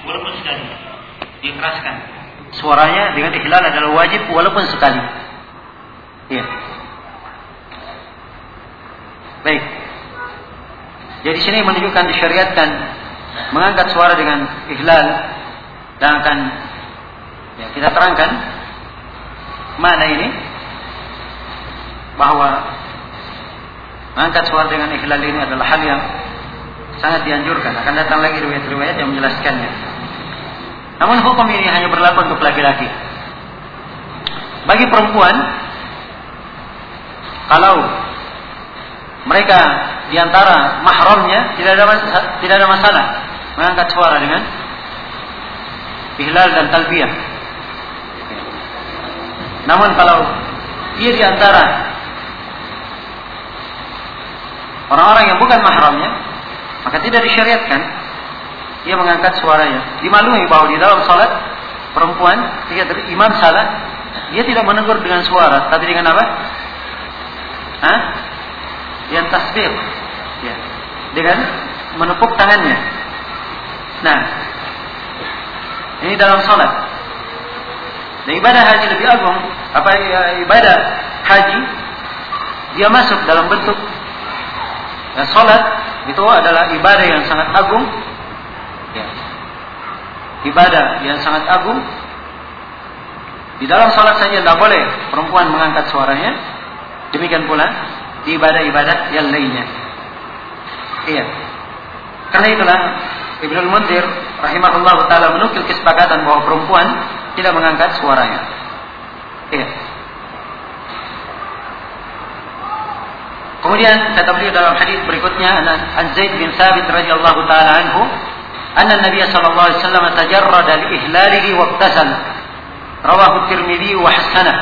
walaupun sekali. Dikeraskan. Suaranya dengan ihlal adalah wajib walaupun sekali. Iya. Baik. Jadi sini menunjukkan disyariatkan mengangkat suara dengan ihlal dan akan kita terangkan makna ini bahwa mengangkat suara dengan ihlal ini adalah hal yang sangat dianjurkan. Akan datang lagi riwayat-riwayat yang menjelaskannya. Namun hukum ini hanya berlaku untuk laki-laki. Bagi perempuan, kalau mereka diantara mahramnya tidak ada masalah mengangkat suara dengan ihlal dan talbiyah. Namun kalau dia diantara orang-orang yang bukan mahramnya, maka tidak disyariatkan dia mengangkat suaranya. Dimaklumi bahwa di dalam salat perempuan ketika imam salat, dia tidak menegur dengan suara, tapi dengan apa? Yang tasbih, ya, dengan menepuk tangannya. Nah, ini dalam salat. Dan ibadah haji lebih agung. Ibadah haji dia masuk dalam bentuk salat, itu adalah ibadah yang sangat agung. Ya. Ibadah yang sangat agung. Di dalam salat saja tidak boleh perempuan mengangkat suaranya. Demikian pula di ibadah-ibadah yang lainnya. Iya. Karena itulah Ibnul Munzir rahimahullah taala menukil kesepakatan bahwa perempuan tidak mengangkat suaranya. Iya. Kemudian kata beliau dalam hadis berikutnya, an Zaid bin Thabit radhiyallahu taala anhu, anna Nabiy sallallahu alaihi wasallam tajarrada li ihlalihi wa ibtasal. Rawahu Tirmidzi wa hasanah.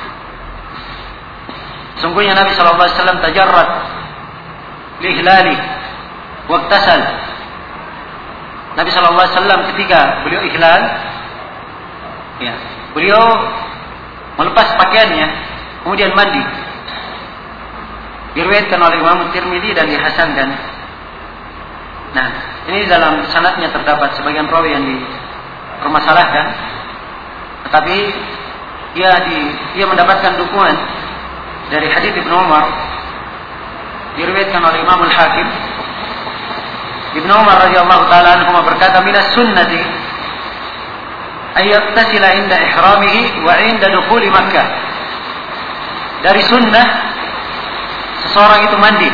Sungguhnya Nabi sallallahu alaihi wasallam tajarrad li ihlali wa ibtasal. Nabi sallallahu alaihi wasallam ketika beliau ihlal, ya, beliau melepas pakaiannya kemudian mandi. Diriwayatkan oleh Imam Tirmidzi dan dihasankan. Nah, ini dalam sanadnya terdapat sebagian rawi yang dipermasalahkan, tetapi dia mendapatkan dukungan dari hadis Ibnu Umar, diriwayatkan oleh Imam Al-Hakim. Ibnu Umar radhiyallahu taala anhu berkata, "Minas sunnati ay yaktasila inda ihramihi wa inda dukhuli Makkah." Dari sunnah seseorang itu mandi.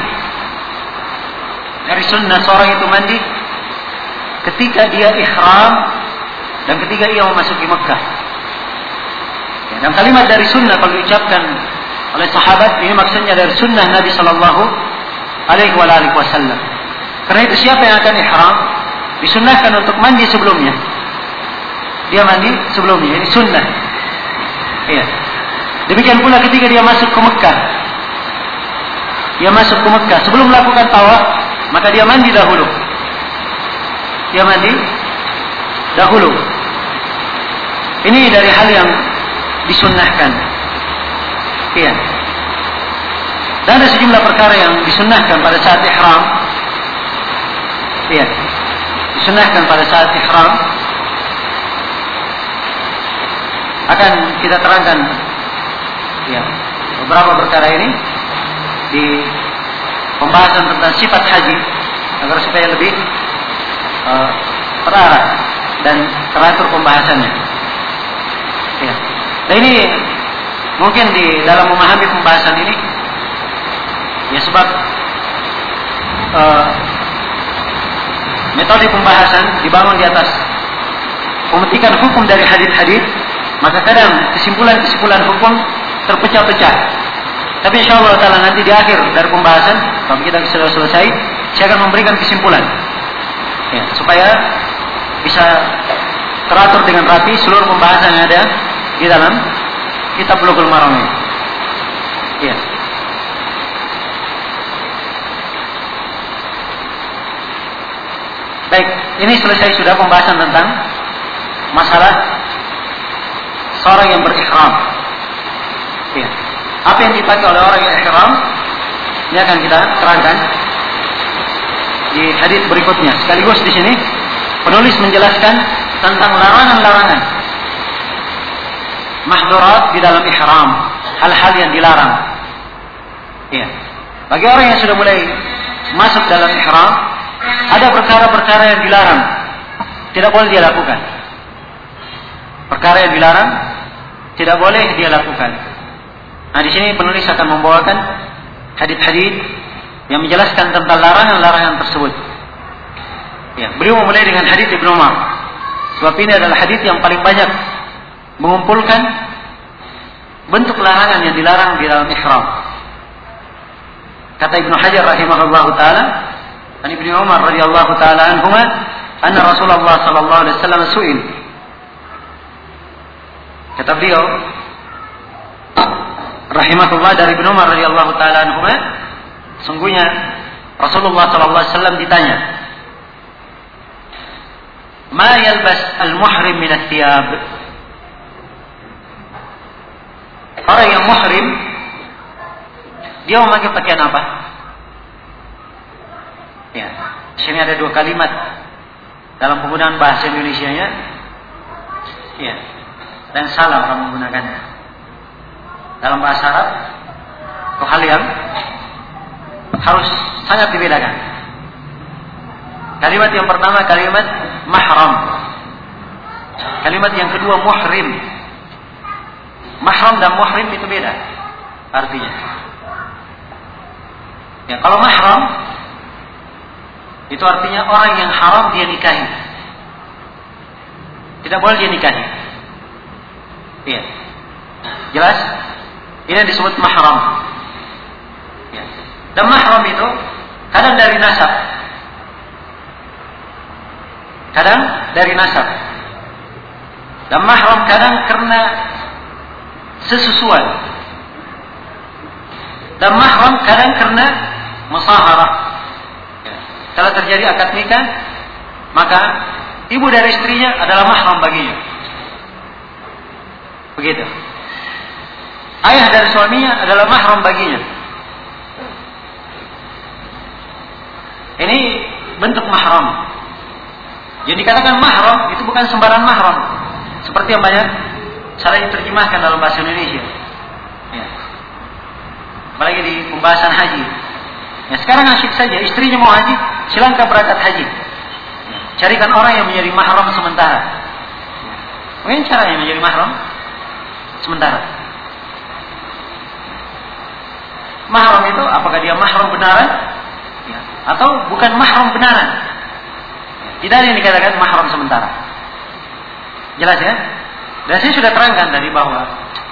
Dari sunnah seorang itu mandi ketika dia ihram dan ketika ia memasuki Makkah. Ya, dan kalimat dari sunnah kalau diucapkan oleh sahabat ini maksudnya dari sunnah Nabi sallallahu alaihi wasallam. Karena itu siapa yang akan ihram disunnahkan untuk mandi sebelumnya. Dia mandi sebelumnya, ini sunnah. Iya. Demikian pula ketika dia masuk ke Mekah. Dia masuk ke Mekah sebelum melakukan tawaf, maka dia mandi dahulu. Dia mandi dahulu. Ini dari hal yang disunnahkan. Iya. Dan ada sejumlah perkara yang disunnahkan pada saat ihram. Iya. Disunnahkan pada saat ihram. Akan kita terangkan ya, beberapa perkara ini di pembahasan tentang sifat haji agar supaya lebih terarah dan teratur pembahasannya. Ya. Nah ini mungkin di dalam memahami pembahasan ini, ya sebab metode pembahasan dibangun di atas pemetikan hukum dari hadis-hadis, maka kadang kesimpulan-kesimpulan hukum terpecah-pecah. Tapi insyaallah taala nanti di akhir dari pembahasan, kalau kita sudah selesai, saya akan memberikan kesimpulan, ya, supaya bisa teratur dengan rapi seluruh pembahasan yang ada di dalam kitab Bulughul Maram ini. Ya. Baik, ini selesai sudah pembahasan tentang masalah seorang yang berihram. Ya. Apa yang dipakai oleh orang yang ihram, ini akan kita terangkan di hadis berikutnya. Sekaligus di sini penulis menjelaskan tentang larangan-larangan mahdurat di dalam ihram, hal-hal yang dilarang. Ya. Bagi orang yang sudah mulai masuk dalam ihram, ada perkara-perkara yang dilarang, tidak boleh dia lakukan. Perkara yang dilarang tidak boleh dia lakukan. Nah, di sini penulis akan membawakan hadis-hadis yang menjelaskan tentang larangan-larangan tersebut. Ya, beliau memulai dengan hadis Ibnu Umar. Sebab ini adalah hadis yang paling banyak mengumpulkan bentuk larangan yang dilarang di dalam ihram. Kata Ibnu Hajar rahimahullahu taala, an Ibnu Umar radhiyallahu taala anhuma, anna Rasulullah sallallahu alaihi wasallam su'il. Kata beliau rahimahullah dari Ibnu Umar radhiyallahu taala anhuma, sungguhnya Rasulullah sallallahu alaihi wasallam ditanya, "Ma yalbas al-muhrim min ath-thiyab?" Orang yang muhrim dia memakai pakaian apa? Ya, di sini ada dua kalimat dalam penggunaan bahasa Indonesianya. Ya, dan salah orang menggunakannya. Dalam bahasa Arab, itu hal yang harus sangat dibedakan. Kalimat yang pertama kalimat mahram. Kalimat yang kedua muhrim. Mahram dan muhrim itu beda artinya. Ya, kalau mahram itu artinya orang yang haram dia nikahi. Tidak boleh dia nikahi. Iya. Jelas? Ini disebut mahram. Ya. Dan mahram itu kadang dari nasab. Kadang dari nasab. Dan mahram kadang karena sesusuan. Dan mahram kadang karena musaharah. Ya. Kalau terjadi akad nikah, maka ibu dari istrinya adalah mahram baginya. Begitu. Ayah dari suaminya adalah mahram baginya. Ini bentuk mahram. Jadi dikatakan mahram itu bukan sembarang mahram. Seperti yang banyak salah diterjemahkan dalam bahasa Indonesia. Ya. Apalagi di pembahasan haji. Ya, sekarang asyik saja, istrinya mau haji, silahkan berangkat haji. Ya. Carikan orang yang menjadi mahram sementara. Ya. Mungkin caranya menjadi mahram sementara. Mahram itu apakah dia mahram benaran? Ya. Atau bukan mahram benaran? Ya. Tidak ada yang dikatakan mahram sementara. Jelas ya? Dan saya sudah terangkan tadi bahwa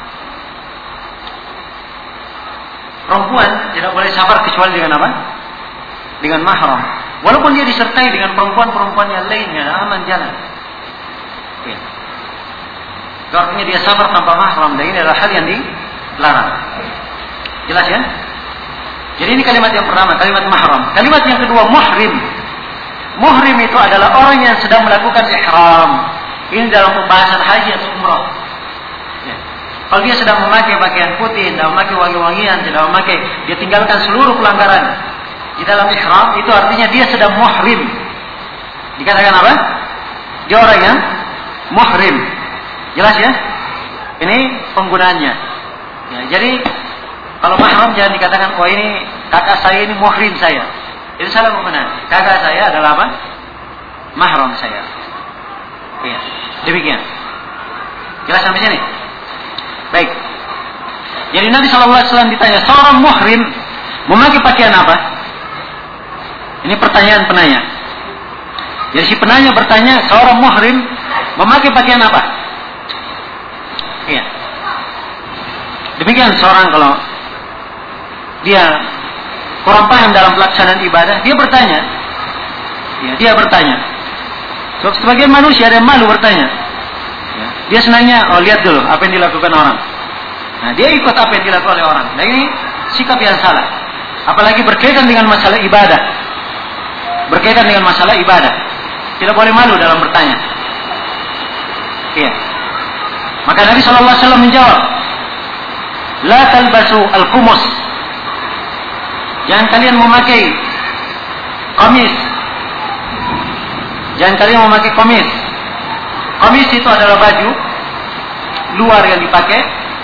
perempuan tidak boleh safar kecuali dengan apa? Dengan mahram. Walaupun dia disertai dengan perempuan-perempuan yang lainnya, aman jalan. Ya. Artinya dia safar tanpa mahram, dan ini adalah hal yang dilarang. Jelas ya? Jadi ini kalimat yang pertama, kalimat mahram. Kalimat yang kedua, muhrim. Muhrim itu adalah orang yang sedang melakukan ihram. Ini dalam pembahasan haji atau umrah. Ya. Kalau dia sedang memakai pakaian putih, tidak memakai wangi-wangian, tidak memakai, dia tinggalkan seluruh pelanggaran di dalam ihram, itu artinya dia sedang muhrim. Dikatakan apa? Dia orang yang muhrim. Jelas ya? Ini penggunaannya. Ya, jadi kalau mahram jangan dikatakan, oh ini kakak saya, ini muhrim saya. Itu salah penggunaan. Kakak saya adalah apa? Mahram saya. Ya, demikian. Jelas sampai sini? Baik. Jadi Nabi SAW ditanya, seorang muhrim memakai pakaian apa? Ini pertanyaan penanya. Jadi si penanya bertanya, seorang muhrim memakai pakaian apa? Iya. Demikian seorang kalau dia kurang paham dalam pelaksanaan ibadah, dia bertanya. Ya, dia bertanya. So, sebagian manusia ada yang malu bertanya. Ya, dia senangnya, oh lihat dulu apa yang dilakukan orang. Nah, dia ikut apa yang dilakukan oleh orang. Nah, ini sikap yang salah. Apalagi berkaitan dengan masalah ibadah. Berkaitan dengan masalah ibadah. Tidak boleh malu dalam bertanya. Iya. Maka Nabi SAW menjawab, la talbasu al-qumus. Jangan kalian memakai qamis. Jangan kalian memakai qamis. Qamis itu adalah baju luar yang dipakai,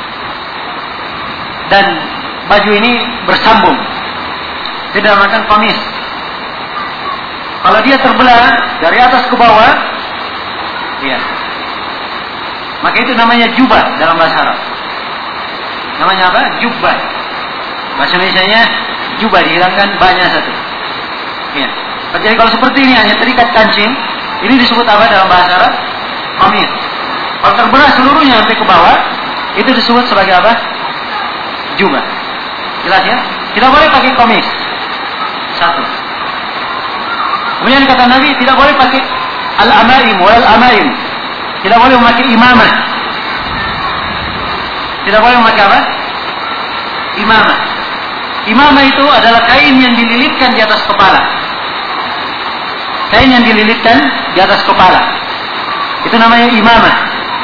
dan baju ini bersambung. Itu dinamakan qamis. Kalau dia terbelah dari atas ke bawah, ya, maka itu namanya jubah dalam bahasa Arab. Namanya apa? Jubah. Bahasa Indonesianya jubah, dihilangkan banyak satu. Ya. Jadi kalau seperti ini hanya terikat kancing, ini disebut apa dalam bahasa Arab? Qamis. Kalau terbelah seluruhnya sampai ke bawah, itu disebut sebagai apa? Jubah. Jelas ya? Tidak boleh pakai qamis. Satu. Kemudian kata Nabi, tidak boleh pakai al-amaim wal amaim. Tidak boleh memakai imamah. Tidak boleh memakai apa? Imamah. Imamah itu adalah kain yang dililitkan di atas kepala. Kain yang dililitkan di atas kepala. Itu namanya imamah.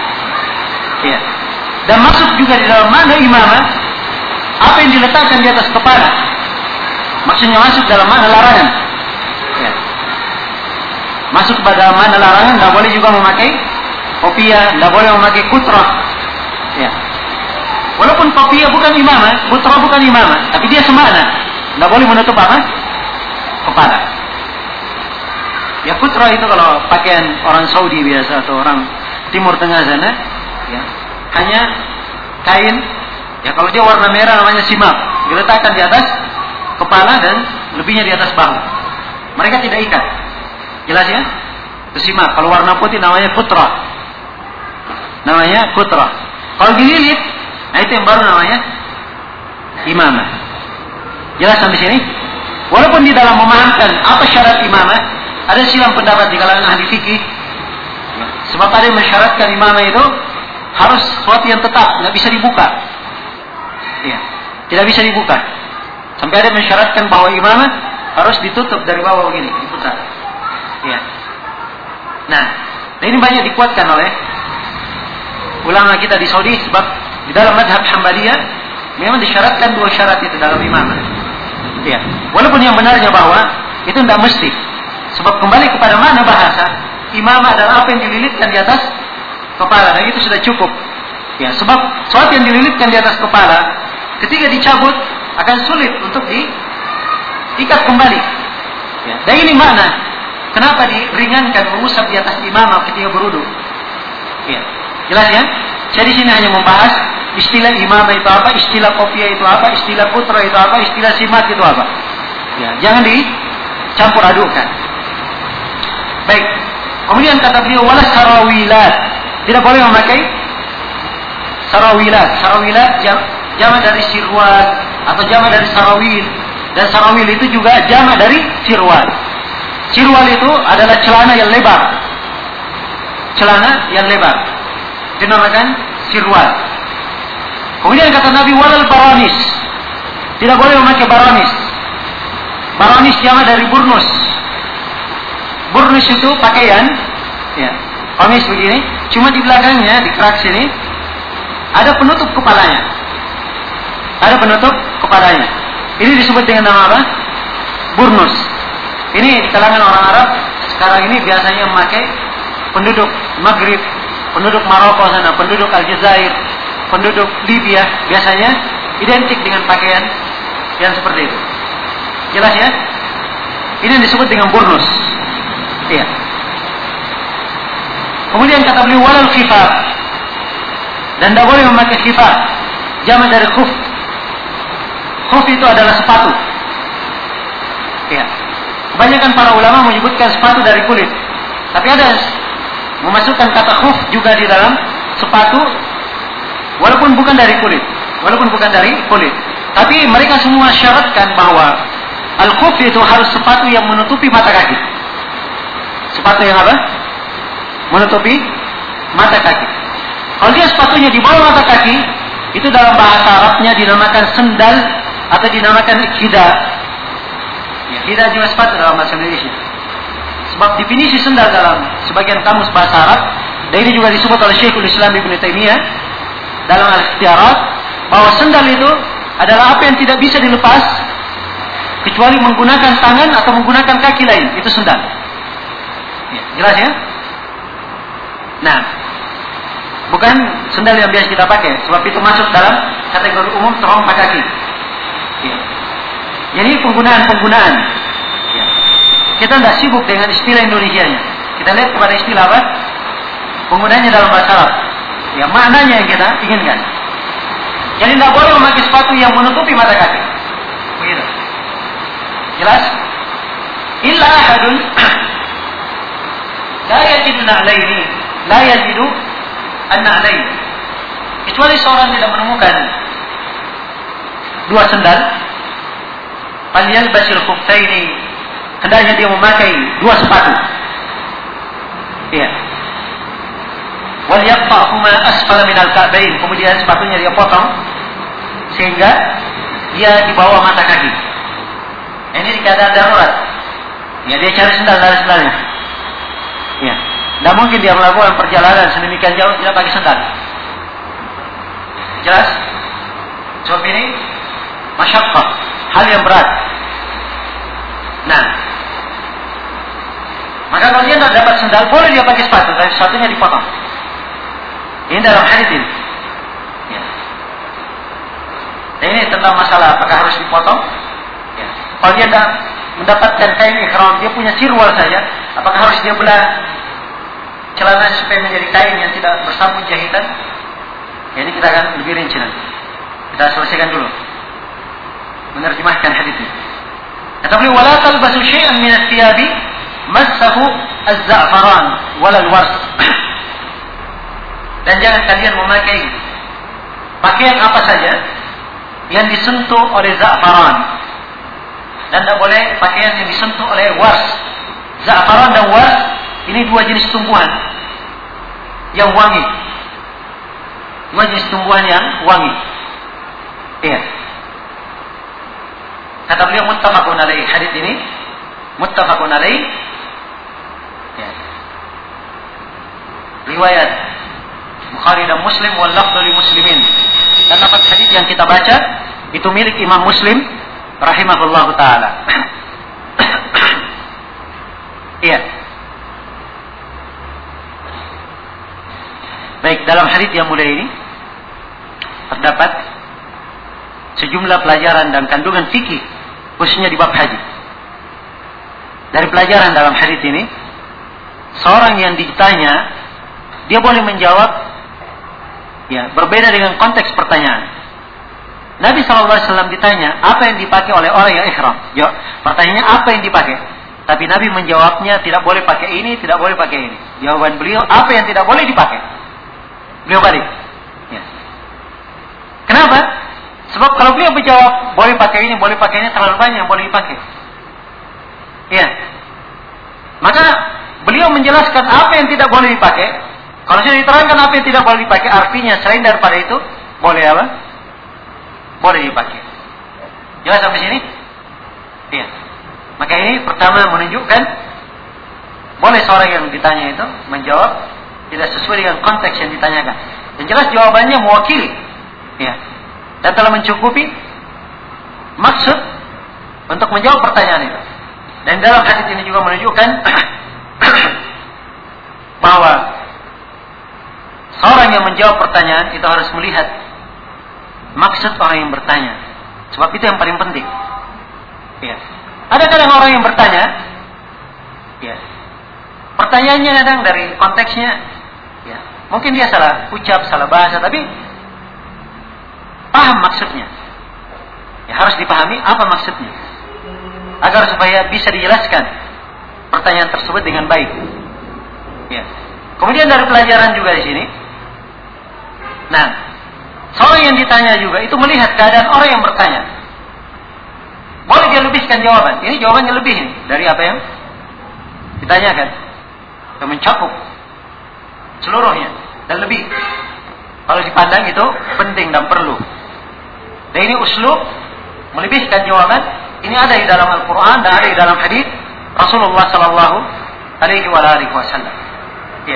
Ya. Dan masuk juga di dalam mana imamah, apa yang diletakkan di atas kepala. Maksudnya masuk dalam mana larangan. Ya. Masuk pada mana larangan, tidak boleh juga memakai kopiah, tidak boleh memakai kutrah. Ya. Walaupun kopiah bukan imamah, kutrah bukan imamah, tapi dia semana. Tidak boleh menutup apa? Kepala. Ya, kutrah itu kalau pakaian orang Saudi biasa atau orang Timur Tengah sana, ya, hanya kain. Ya, kalau dia warna merah namanya simak, diletakkan di atas kepala dan lebihnya di atas bahu. Mereka tidak ikat. Jelas ya? Simak. Kalau warna putih namanya kutrah. Namanya kutrah. Kalau dililit, nah itu yang baru namanya imamah. Jelas sampai sini? Walaupun di dalam memahamkan apa syarat imamah, ada silang pendapat di kalangan ahli fikih. Sebab ada yang mensyaratkan imamah itu harus sesuatu yang tetap, tidak bisa dibuka. Ya, tidak bisa dibuka. Sampai ada yang mensyaratkan bahwa imamah harus ditutup dari bawah begini, diputar. Ya. Nah, ini banyak dikuatkan oleh ulama kita di Saudi, sebab di dalam mazhab Hambaliyah memang disyaratkan dua syarat itu dalam imamah. Ya. Walaupun yang benarnya bahwa itu tidak mesti. Sebab kembali kepada mana bahasa, imamah adalah apa yang dililitkan di atas kepala, dan itu sudah cukup. Ya, sebab sesuatu yang dililitkan di atas kepala ketika dicabut akan sulit untuk diikat kembali. Ya. Dan ini makna kenapa diringankan mengusap di atas imamah ketika berwudu. Ya. Jelas ya? Saya di sini hanya membahas istilah imamah itu apa, istilah kopiah itu apa, istilah putra itu apa, istilah simat itu apa. Ya, jangan dicampur adukan. Baik. Kemudian kata beliau wala sarawilat. Tidak boleh memakai sarawilat. Sarawilat jamak dari sirwal atau jamak dari sarawil. Dan sarawil itu juga jamak dari sirwal. Sirwal itu adalah celana yang lebar. Celana yang lebar. Dinamakan sirwal. Kemudian kata Nabi walal baranis. Tidak boleh memakai baranis. Baranis jamak dari burnus. Burnus itu pakaian, ya, qamis begini. Cuma di belakangnya, di kerak sini, ada penutup kepalanya. Ada penutup kepalanya. Ini disebut dengan nama apa? Burnus. Ini di kalangan orang Arab sekarang ini biasanya memakai penduduk Maghrib, penduduk Maroko sana, penduduk Aljazair, penduduk Libya, biasanya identik dengan pakaian yang seperti itu. Jelas ya? Ini yang disebut dengan burnus. Iya. Kemudian kata beliau walal khifaf. Dan tidak boleh memakai khifaf. Jamak dari khuf. Khuf itu adalah sepatu. Iya. Kebanyakan para ulama menyebutkan sepatu dari kulit. Tapi ada memasukkan kata khuf juga di dalam sepatu, walaupun bukan dari kulit. Walaupun bukan dari kulit. Tapi mereka semua syaratkan bahwa al-khuf itu harus sepatu yang menutupi mata kaki. Sepatu yang apa? Menutupi mata kaki. Kalau dia sepatunya di bawah mata kaki, itu dalam bahasa Arabnya dinamakan sendal atau dinamakan hida. Ya, hida juga sepatu dalam bahasa Indonesia. Sebab definisi sendal dalam sebagian kamus bahasa Arab, dan ini juga disebut oleh Syekhul Islam Ibnu Taimiyah dalam Al-Ikhtiarat, bahwa sendal itu adalah apa yang tidak bisa dilepas kecuali menggunakan tangan atau menggunakan kaki lain. Itu sendal. Ya, jelas ya? Nah, bukan sendal yang biasa kita pakai, sebab itu masuk dalam kategori umum terompa kaki. Ya. Jadi penggunaan. Ya. Kita tidak sibuk dengan istilah Indonesianya. Kita lihat kepada istilah apa? Penggunaannya dalam bahasa Arab. Ya, maknanya yang kita inginkan. Jadi tidak boleh memakai sepatu yang menutupi mata kaki. Begitu. Jelas? Illa ahadun la yajidu na'laini, la yajidu an-na'lain. Kecuali seorang tidak menemukan dua sendal, falyalbasil khuffaini, hendaknya dia memakai dua sepatu. Iya. Wal yaqta'huma asfala min al-ka'bain, kemudian sepatunya dia potong sehingga dia di bawah mata kaki. Ini di keadaan darurat. Ya, dia cari sendalnya. Ya. Tidak mungkin dia melakukan perjalanan sedemikian jauh tidak pakai sendal. Jelas? Sebab ini masyaqqah, hal yang berat. Nah, maka kalau dia tidak dapat sendal, boleh dia pakai sepatu, tapi sepatunya dipotong. Ini dalam hadis ini. Ya. Ini tentang masalah apakah harus dipotong. Ya. Kalau dia tidak mendapatkan kain ihram, dia punya sirwal saja, apakah harus dia belah celana supaya menjadi kain yang tidak bersambung jahitan? Ya, ini kita akan lebih rinci nanti. Kita selesaikan dulu menerjemahkan hadis ini. Kata beliau, wala talbasu syai'an min ath-thiyabi massahu az-za'faran wal al-wars. Dan jangan kalian memakai pakaian apa saja yang disentuh oleh za'faran. Dan tidak boleh pakaian yang disentuh oleh wars. Za'faran dan wars ini dua jenis tumbuhan yang wangi. Dua jenis tumbuhan yang wangi. Iya. Kata beliau muttafaqun alaih, hadis ini muttafaqun alaih. Ya. Riwayat Bukhari dan Muslim wal lafdhu li Muslimin. Dan lafaz hadis yang kita baca itu milik Imam Muslim rahimahullahu taala. Iya. Baik, dalam hadis yang mulia ini terdapat sejumlah pelajaran dan kandungan fikih khususnya di bab haji. Dari pelajaran dalam hadis ini, seorang yang ditanya dia boleh menjawab ya berbeda dengan konteks pertanyaan. Nabi SAW ditanya apa yang dipakai oleh orang yang ihram. Pertanyaannya apa yang dipakai? Tapi Nabi menjawabnya tidak boleh pakai ini, tidak boleh pakai ini. Jawaban beliau apa yang tidak boleh dipakai? Beliau balik. Ya. Kenapa? Sebab kalau beliau menjawab boleh pakai ini, boleh pakai ini, terlalu banyak boleh dipakai. Ya. Maka beliau menjelaskan apa yang tidak boleh dipakai. Kalau sudah diterangkan apa yang tidak boleh dipakai, artinya selain daripada itu boleh apa? Boleh dipakai. Jelas sampai sini? Iya. Maka ini pertama menunjukkan boleh seorang yang ditanya itu menjawab tidak sesuai dengan konteks yang ditanyakan. Yang jelas jawabannya mewakili. Ya. Dan telah mencukupi maksud untuk menjawab pertanyaan itu. Dan dalam hadis ini juga menunjukkan bahwa seorang yang menjawab pertanyaan itu harus melihat maksud orang yang bertanya. Sebab itu yang paling penting. Ya. Ada kadang orang yang bertanya, ya, pertanyaannya kadang dari konteksnya, ya, mungkin dia salah ucap, salah bahasa, tapi paham maksudnya. Ya, harus dipahami apa maksudnya, agar supaya bisa dijelaskan pertanyaan tersebut dengan baik. Ya. Kemudian dari pelajaran juga di sini, nah, seorang yang ditanya juga itu melihat keadaan orang yang bertanya. Boleh dia lebihkan jawaban. Ini jawabannya lebih dari apa yang ditanyakan. Yang mencakup seluruhnya dan lebih. Kalau dipandang itu penting dan perlu. Dan ini uslub melebihkan jawaban. Ini ada di dalam Al-Quran dan ada di dalam hadis Rasulullah Sallallahu Alaihi Wasallam. Ya.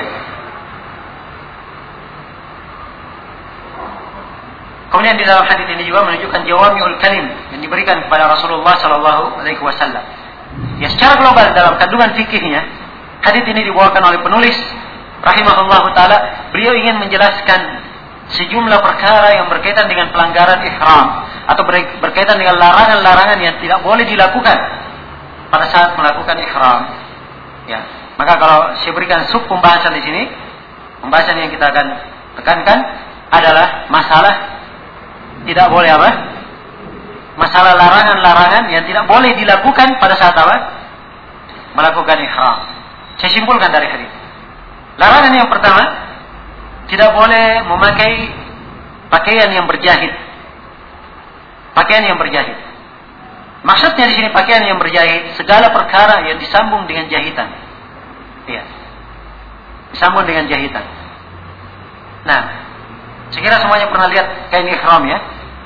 Kemudian di dalam hadis ini juga menunjukkan jawami'ul kalim yang diberikan kepada Rasulullah Sallallahu Alaihi Wasallam. Ya, secara global dalam kandungan fikihnya, hadis ini dibawakan oleh penulis rahimahullahu taala, beliau ingin menjelaskan sejumlah perkara yang berkaitan dengan pelanggaran ihram atau berkaitan dengan larangan-larangan yang tidak boleh dilakukan pada saat melakukan ihram. Ya, maka kalau saya berikan sub pembahasan di sini, pembahasan yang kita akan tekankan adalah masalah tidak boleh apa? Masalah larangan-larangan yang tidak boleh dilakukan pada saat apa? Melakukan ihram. Saya simpulkan dari hadis. Larangan yang pertama, tidak boleh memakai pakaian yang berjahit. Pakaian yang berjahit. Maksudnya di sini pakaian yang berjahit, segala perkara yang disambung dengan jahitan. Iya. Disambung dengan jahitan. Nah, saya kira semuanya pernah lihat kain ihram ya.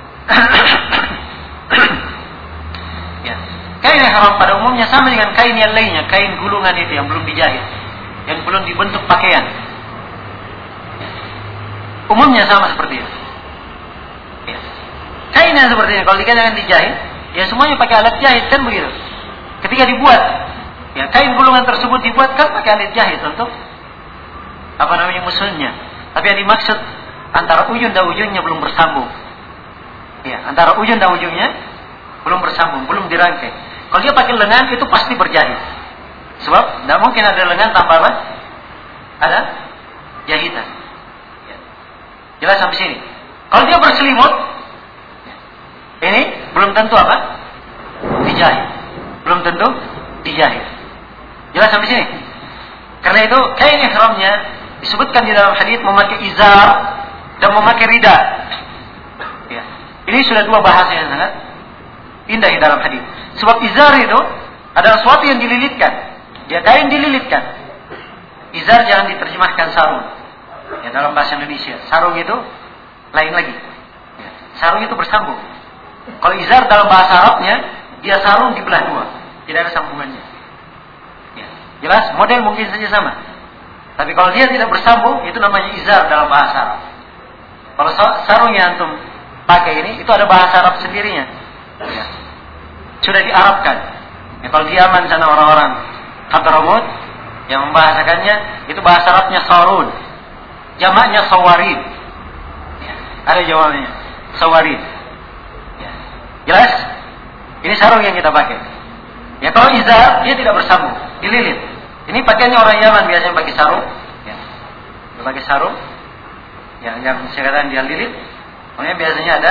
Ya. Kain ihram pada umumnya sama dengan kain yang lainnya, kain gulungan itu yang belum dijahit, yang belum dibentuk pakaian. Ya. Umumnya sama seperti itu. Ya. Kainnya seperti ini, kalau dikatakan dijahit, ya semuanya pakai alat jahit kan begitu. Ketika dibuat, ya kain gulungan tersebut dibuat kan pakai alat jahit untuk musuhnya. Tapi yang dimaksud antara ujung dan ujungnya belum bersambung. Ya, antara ujung dan ujungnya belum bersambung, belum dirangkai. Kalau dia pakai lengan itu pasti berjahit. Sebab tidak mungkin ada lengan tanpa apa? Ada jahitan. Ya. Jelas sampai sini. Kalau dia berselimut, ini belum tentu apa? Dijahit. Belum tentu dijahit. Jelas sampai sini. Karena itu kain ihramnya disebutkan di dalam hadis memakai izar dan memakai rida. Ya. Ini sudah dua bahasa yang sangat indah di dalam hadis. Sebab izar itu adalah sesuatu yang dililitkan. Dia kain dililitkan. Izar jangan diterjemahkan sarung. Ya, dalam bahasa Indonesia, sarung itu lain lagi. Ya. Sarung itu bersambung. Kalau izar dalam bahasa Arabnya, dia sarung dibelah dua, tidak ada sambungannya. Ya. Jelas, model mungkin saja sama. Tapi kalau dia tidak bersambung, itu namanya izar dalam bahasa Arab. Kalau sarung yang antum pakai ini, itu ada bahasa Arab sendirinya. Ya. Sudah diarabkan. Ya, kalau di Yaman sana orang-orang Hadramut yang membahasakannya, itu bahasa Arabnya sarun. Jamaknya sawarid. Ya. Ada jawabannya. Sawarid. Ya. Jelas? Ini sarung yang kita pakai. Ya, kalau izar, dia tidak bersambung. Dililit. Ini pakaiannya orang Yaman biasanya pakai sarung. Ya. Dia pakai sarung. Ya, yang saya katakan dia lilit. Kemudian biasanya ada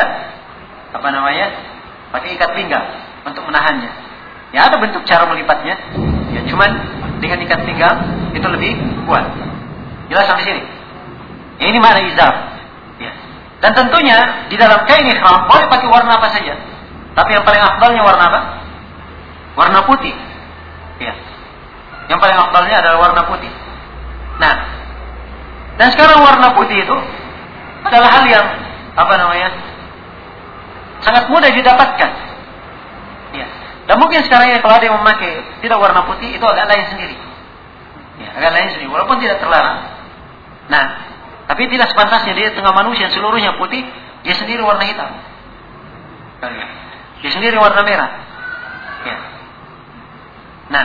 pakai ikat pinggang untuk menahannya. Ya, ada bentuk cara melipatnya. Ya, cuman dengan ikat pinggang itu lebih kuat. Jelas sampai sini. Ya, ini makna izar. Ya. Dan tentunya di dalam kain ihram boleh pakai warna apa saja. Tapi yang paling afdalnya warna apa? Warna putih. Ya. Yang paling afdalnya adalah warna putih. Nah, dan sekarang warna putih itu adalah hal yang sangat mudah didapatkan. Ya. Dan mungkin sekarang ini kalau ada yang memakai tidak warna putih, itu agak lain sendiri. Ya, agak lain sendiri, walaupun tidak terlarang. Nah, tapi tidak sepantasnya dia tengah manusia yang seluruhnya putih, dia sendiri warna hitam. Dia sendiri warna merah. Ya. Nah,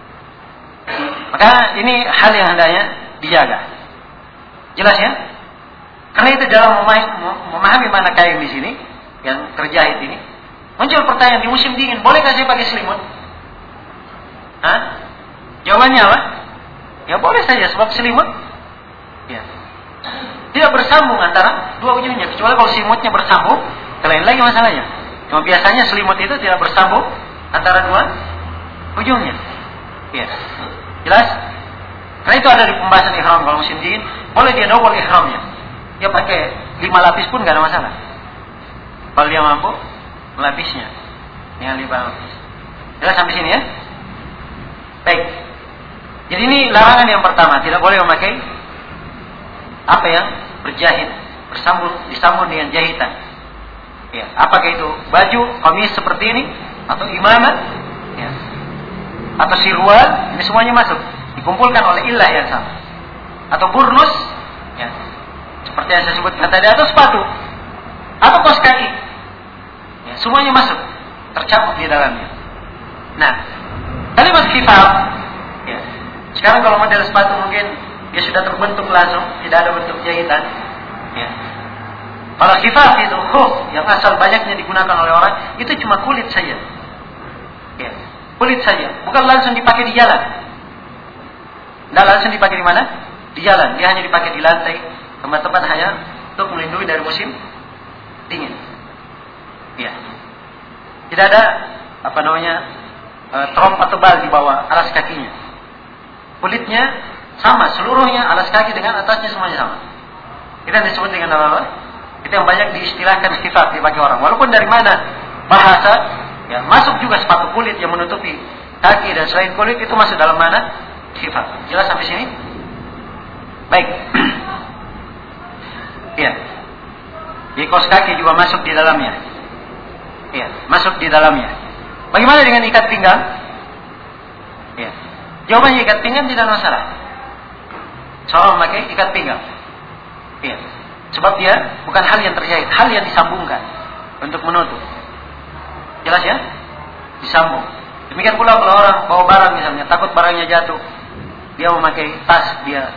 maka ini hal yang hendaknya dijaga. Jelas ya? Karena itu dalam memahami mana kain di sini yang terjahit ini, muncul pertanyaan di musim dingin, bolehkah saya pakai selimut? Hah? Jawabannya apa? Ya boleh saja, sebab selimut ya tidak bersambung antara dua ujungnya, kecuali kalau selimutnya bersambung, lain lagi masalahnya. Cuma biasanya selimut itu tidak bersambung antara dua ujungnya. Ya. Jelas? Karena itu ada di pembahasan ihram. Kalau musim dingin, boleh dia double ihramnya. Dia pakai 5 lapis pun gak ada masalah. Kalau dia mampu melapisnya dengan 5 lapis. Jelas sampai sini ya? Baik. Jadi ini larangan yang pertama, tidak boleh memakai apa yang berjahit, disambung dengan jahitan. Ya, apakah itu baju, kamis seperti ini, atau imamah, ya, atau sirwal, ini semuanya masuk, dikumpulkan oleh ilah yang sama. Atau burnus, ya, seperti yang saya sebutkan tadi, atau sepatu, atau kaos kaki, ya, semuanya masuk, tercakup di dalamnya. Nah, kalimat khifaf, ya, sekarang kalau model sepatu mungkin di dia sudah terbentuk langsung, tidak ada bentuk jahitan. Ya. Kalau khifaf itu yang asal banyaknya digunakan oleh orang, itu cuma kulit saja. Ya. Kulit saja, bukan langsung dipakai di jalan. Tidak langsung dipakai di mana? Di jalan. Dia hanya dipakai di lantai, tempat-tempat hanya untuk melindungi dari musim dingin. Ya. Tidak ada trompa tebal di bawah alas kakinya. Kulitnya sama, seluruhnya alas kaki dengan atasnya semuanya sama. Itu yang disebut dengan apa? Itu yang banyak diistilahkan khifaf dipakai orang. Walaupun dari mana bahasa, ya masuk juga sepatu kulit yang menutupi kaki dan selain kulit itu masuk dalam mana? Khifaf. Jelas sampai sini? Baik. Iya. Jadi kaos kaki juga masuk di dalamnya. Iya, masuk di dalamnya. Bagaimana dengan ikat pinggang? Iya. Jawabannya ikat pinggang tidak masalah. Seorang memakai ikat pinggang. Iya. Sebab dia bukan hal yang terjahit, hal yang disambungkan untuk menutup. Jelas ya? Disambung. Demikian pula kalau orang bawa barang misalnya, takut barangnya jatuh, dia memakai tas, dia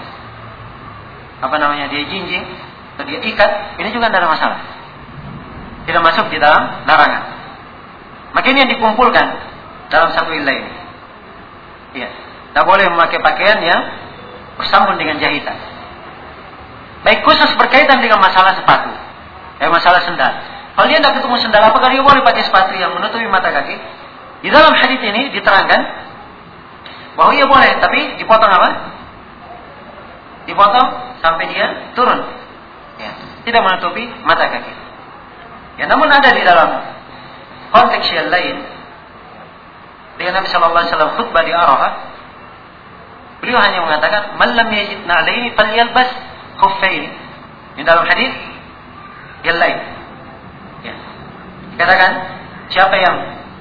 dia jinjing, atau dia ikat, ini juga tidak ada masalah. Tidak masuk di dalam larangan. Maka ini yang dikumpulkan dalam satu ilah ini. Iya. Tidak boleh memakai pakaian yang bersambung dengan jahitan. Baik, khusus berkaitan dengan masalah sepatu, masalah sendal. Kalau dia tidak ketemu sendal, apakah dia boleh pakai sepatu yang menutupi mata kaki? Di dalam hadits ini diterangkan bahwa ia boleh, tapi dipotong apa? Dipotong sampai dia turun, ya, tidak menutupi mata kaki. Ya, namun ada di dalam konteks yang lain, dengan Nabi Sallallahu Alaihi Wasallam khutbah di Arafah, beliau hanya mengatakan, "Man lam yajid na'laini falyalbas khuffaini." Di dalam hadis yang lain, ya, dikatakan siapa yang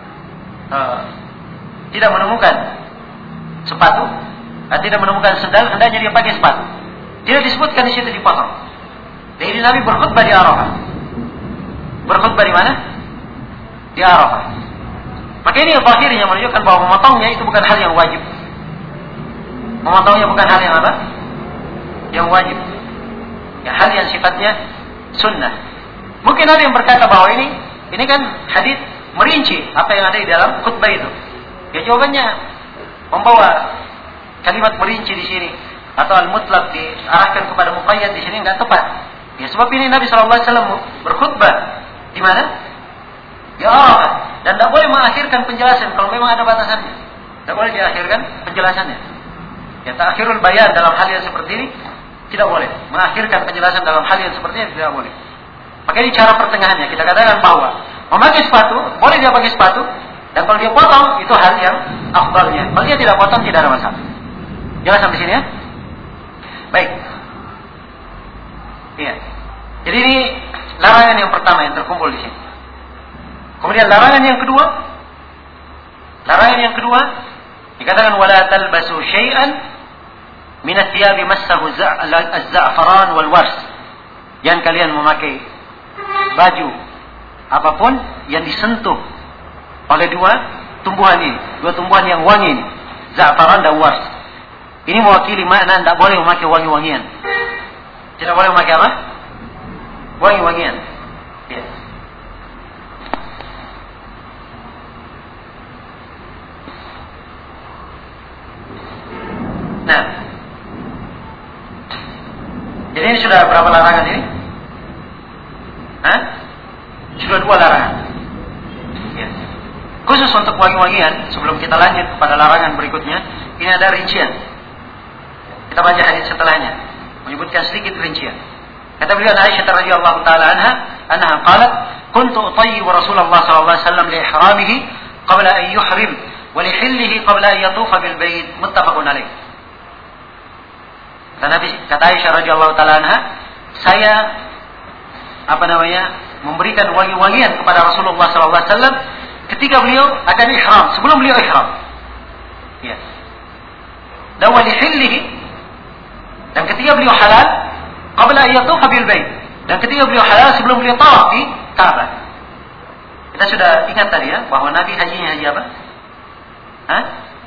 tidak menemukan sepatu, tidak menemukan sendal, hendaknya dia pakai sepatu. Tidak disebutkan di situ dipotong. Jadi Nabi berkhutbah di Arafah. Berkhutbah di mana? Di Arafah. Maka ini akhirnya menunjukkan bahwa memotongnya itu bukan hal yang wajib. Memotongnya bukan hal yang apa? Yang wajib. Ya, hal yang sifatnya sunnah. Mungkin ada yang berkata bahwa ini kan hadis merinci apa yang ada di dalam khutbah itu. Ya, jawabannya membawa kalimat merinci di sini atau al-mutlaq diarahkan kepada muqayyad di sini enggak tepat. Ya, sebab ini Nabi sallallahu alaihi wasallam berkhutbah di mana? Di Arafah, dan tidak boleh mengakhirkan penjelasan kalau memang ada batasannya. Tidak boleh diakhirkan penjelasannya. Ya, ta'khirul bayan dalam hal yang seperti ini tidak boleh. Mengakhirkan penjelasan dalam hal yang seperti ini tidak boleh. Maka ini cara pertengahannya. Kita katakan bahwa memakai sepatu, boleh dia pakai sepatu, dan kalau dia potong, itu hal yang afdalnya. Kalau dia tidak potong, tidak ada masalah. Jelas sampai sini ya? Baik. Iya. Jadi ini larangan yang pertama yang terkumpul di sini. Kemudian larangan yang kedua. Larangan yang kedua dikatakan wala talbasu syai'an min ath-thiyabi massahu az-za'faran wal wars. Jangan kalian memakai baju apapun yang disentuh oleh dua tumbuhan ini, dua tumbuhan yang wangi ini, za'faran dan wars. Ini mewakili makna tidak boleh memakai wangi-wangian. Tidak boleh memakai apa? Wangi-wangian. Ya. Nah, jadi ini sudah berapa larangan ini? Sudah 2 larangan. Ya. Khusus untuk wangi-wangian, sebelum kita lanjut kepada larangan berikutnya, ini ada rincian. Kita baca hadis setelahnya, menyebutkan sedikit rincian. Kata beliau Aisyah radhiyallahu taala anha qalat, "Kuntu utayyibu Rasulullah sallallahu alaihi wasallam li ihramihi qabla an yuhrim wa li hillihi qabla an yatufa bil bait." Muttafaqun alaih. Kata Aisyah radhiyallahu taala anha, saya memberikan wangi-wangian kepada Rasulullah sallallahu alaihi wasallam ketika beliau akan ihram, sebelum beliau ihram. Ya. Dan wa li hillihi, dan ketika beliau halal qabla an yatufa bil bait, dan ketika beliau halal sebelum beliau tawaf di Ka'bah. Kita sudah ingat tadi ya bahwa Nabi hajinya haji apa?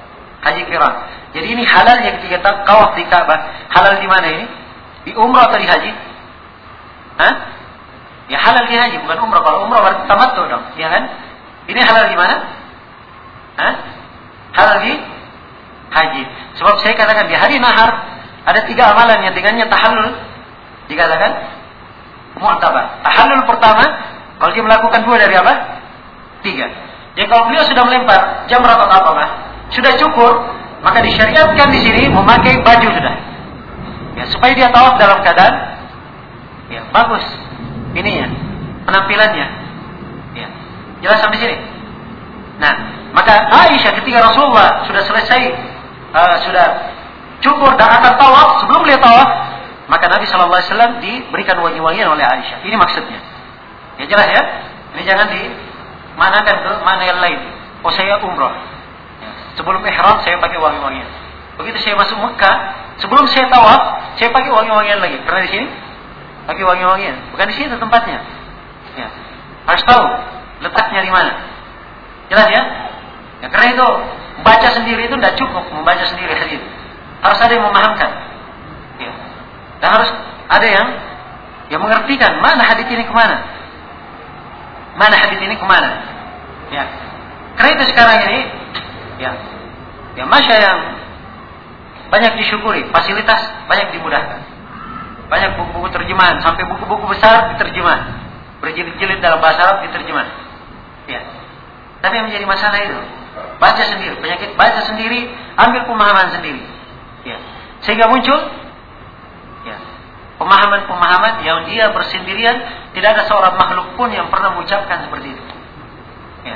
haji qiran. Jadi ini halal yang kita tawaf di Ka'bah. Halal di mana ini? Di umrah atau di haji? Hah? Ya halal di haji, bukan umrah. Kalau umrah berarti tamattu dong, ya kan? Ini halal di mana? Hah? Halal di haji. Sebab saya katakan di hari nahar ada 3 amalan yang dengannya tahallul dikatakan mu'tabar. Tahallul pertama, kalau dia melakukan 2 dari apa? 3. Jadi kalau beliau sudah melempar jamrat atau apa, sudah cukur, maka disyariatkan di sini memakai baju sudah. Ya, supaya dia tawaf dalam keadaan ya bagus ininya, penampilannya. Ya. Jelas sampai sini. Nah, maka Aisyah ketika Rasulullah sudah selesai sudah cukur dan akan tawaf, sebelum beliau tawaf, maka Nabi sallallahu alaihi wasallam diberikan wangi-wangian oleh Aisyah. Ini maksudnya. Ya jelas ya? Ini jangan dimanakan ke mana yang lain. Oh saya umrah. Ya. Sebelum ihram saya pakai wangi-wangian. Begitu saya masuk Mekah, sebelum saya tawaf, saya pakai wangi-wangian lagi. Pernah di sini? Pakai wangi-wangian. Bukan di sini tempatnya. Ya. Harus tahu letaknya di mana. Jelas ya? Ya karena itu baca sendiri itu tidak cukup membaca sendiri hadis. Harus ada yang memahamkan. Ya. Dan harus ada yang mengertikan mana hadis ini kemana. Mana hadis ini kemana. Ya. Karena itu sekarang ini ya masya yang banyak disyukuri, fasilitas banyak dimudahkan. Banyak buku-buku terjemahan, sampai buku-buku besar diterjemah. Berjilid-jilid dalam bahasa Arab diterjemah. Ya. Tapi yang menjadi masalah itu baca sendiri, penyakit baca sendiri, ambil pemahaman sendiri. Ya. Sehingga muncul ya, pemahaman-pemahaman yang dia bersendirian, tidak ada seorang makhluk pun yang pernah mengucapkan seperti itu. Ya.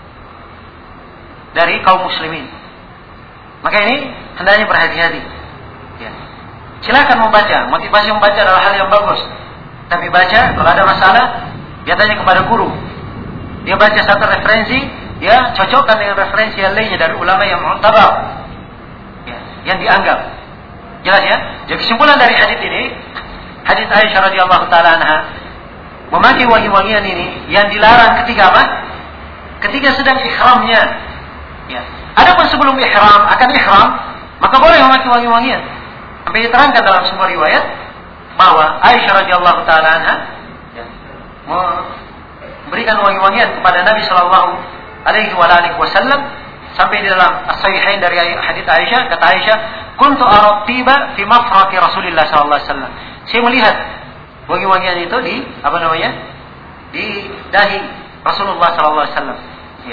Dari kaum muslimin. Maka ini hendaknya berhati-hati. Ya. Silakan membaca, motivasi membaca adalah hal yang bagus. Tapi baca, kalau ada masalah, dia tanya kepada guru. Dia baca satu referensi, dia cocokkan dengan referensi yang lainnya dari ulama yang mu'tabar, ya, yang dianggap. Jelas ya? Jadi kesimpulan dari hadis ini, hadis Aisyah radhiyallahu taala anha, memakai wangi-wangian ini yang dilarang ketika apa? Ketika sedang ihramnya. Ya. Adapun sebelum ihram, akan ihram, maka boleh memakai wangi-wangian. Sampai diterangkan dalam sebuah riwayat bahwa Aisyah radhiyallahu taala anha ya, memberikan wangi-wangian kepada Nabi sallallahu alaihi wasallam sampai di dalam as-sahihain dari hadits Aisyah, kata Aisyah, "Kuntu ara tiba fi mafraqi Rasulillah sallallahu alaihi wasallam." Saya melihat wangi-wangian itu di di dahi Rasulullah sallallahu alaihi wasallam. Ya.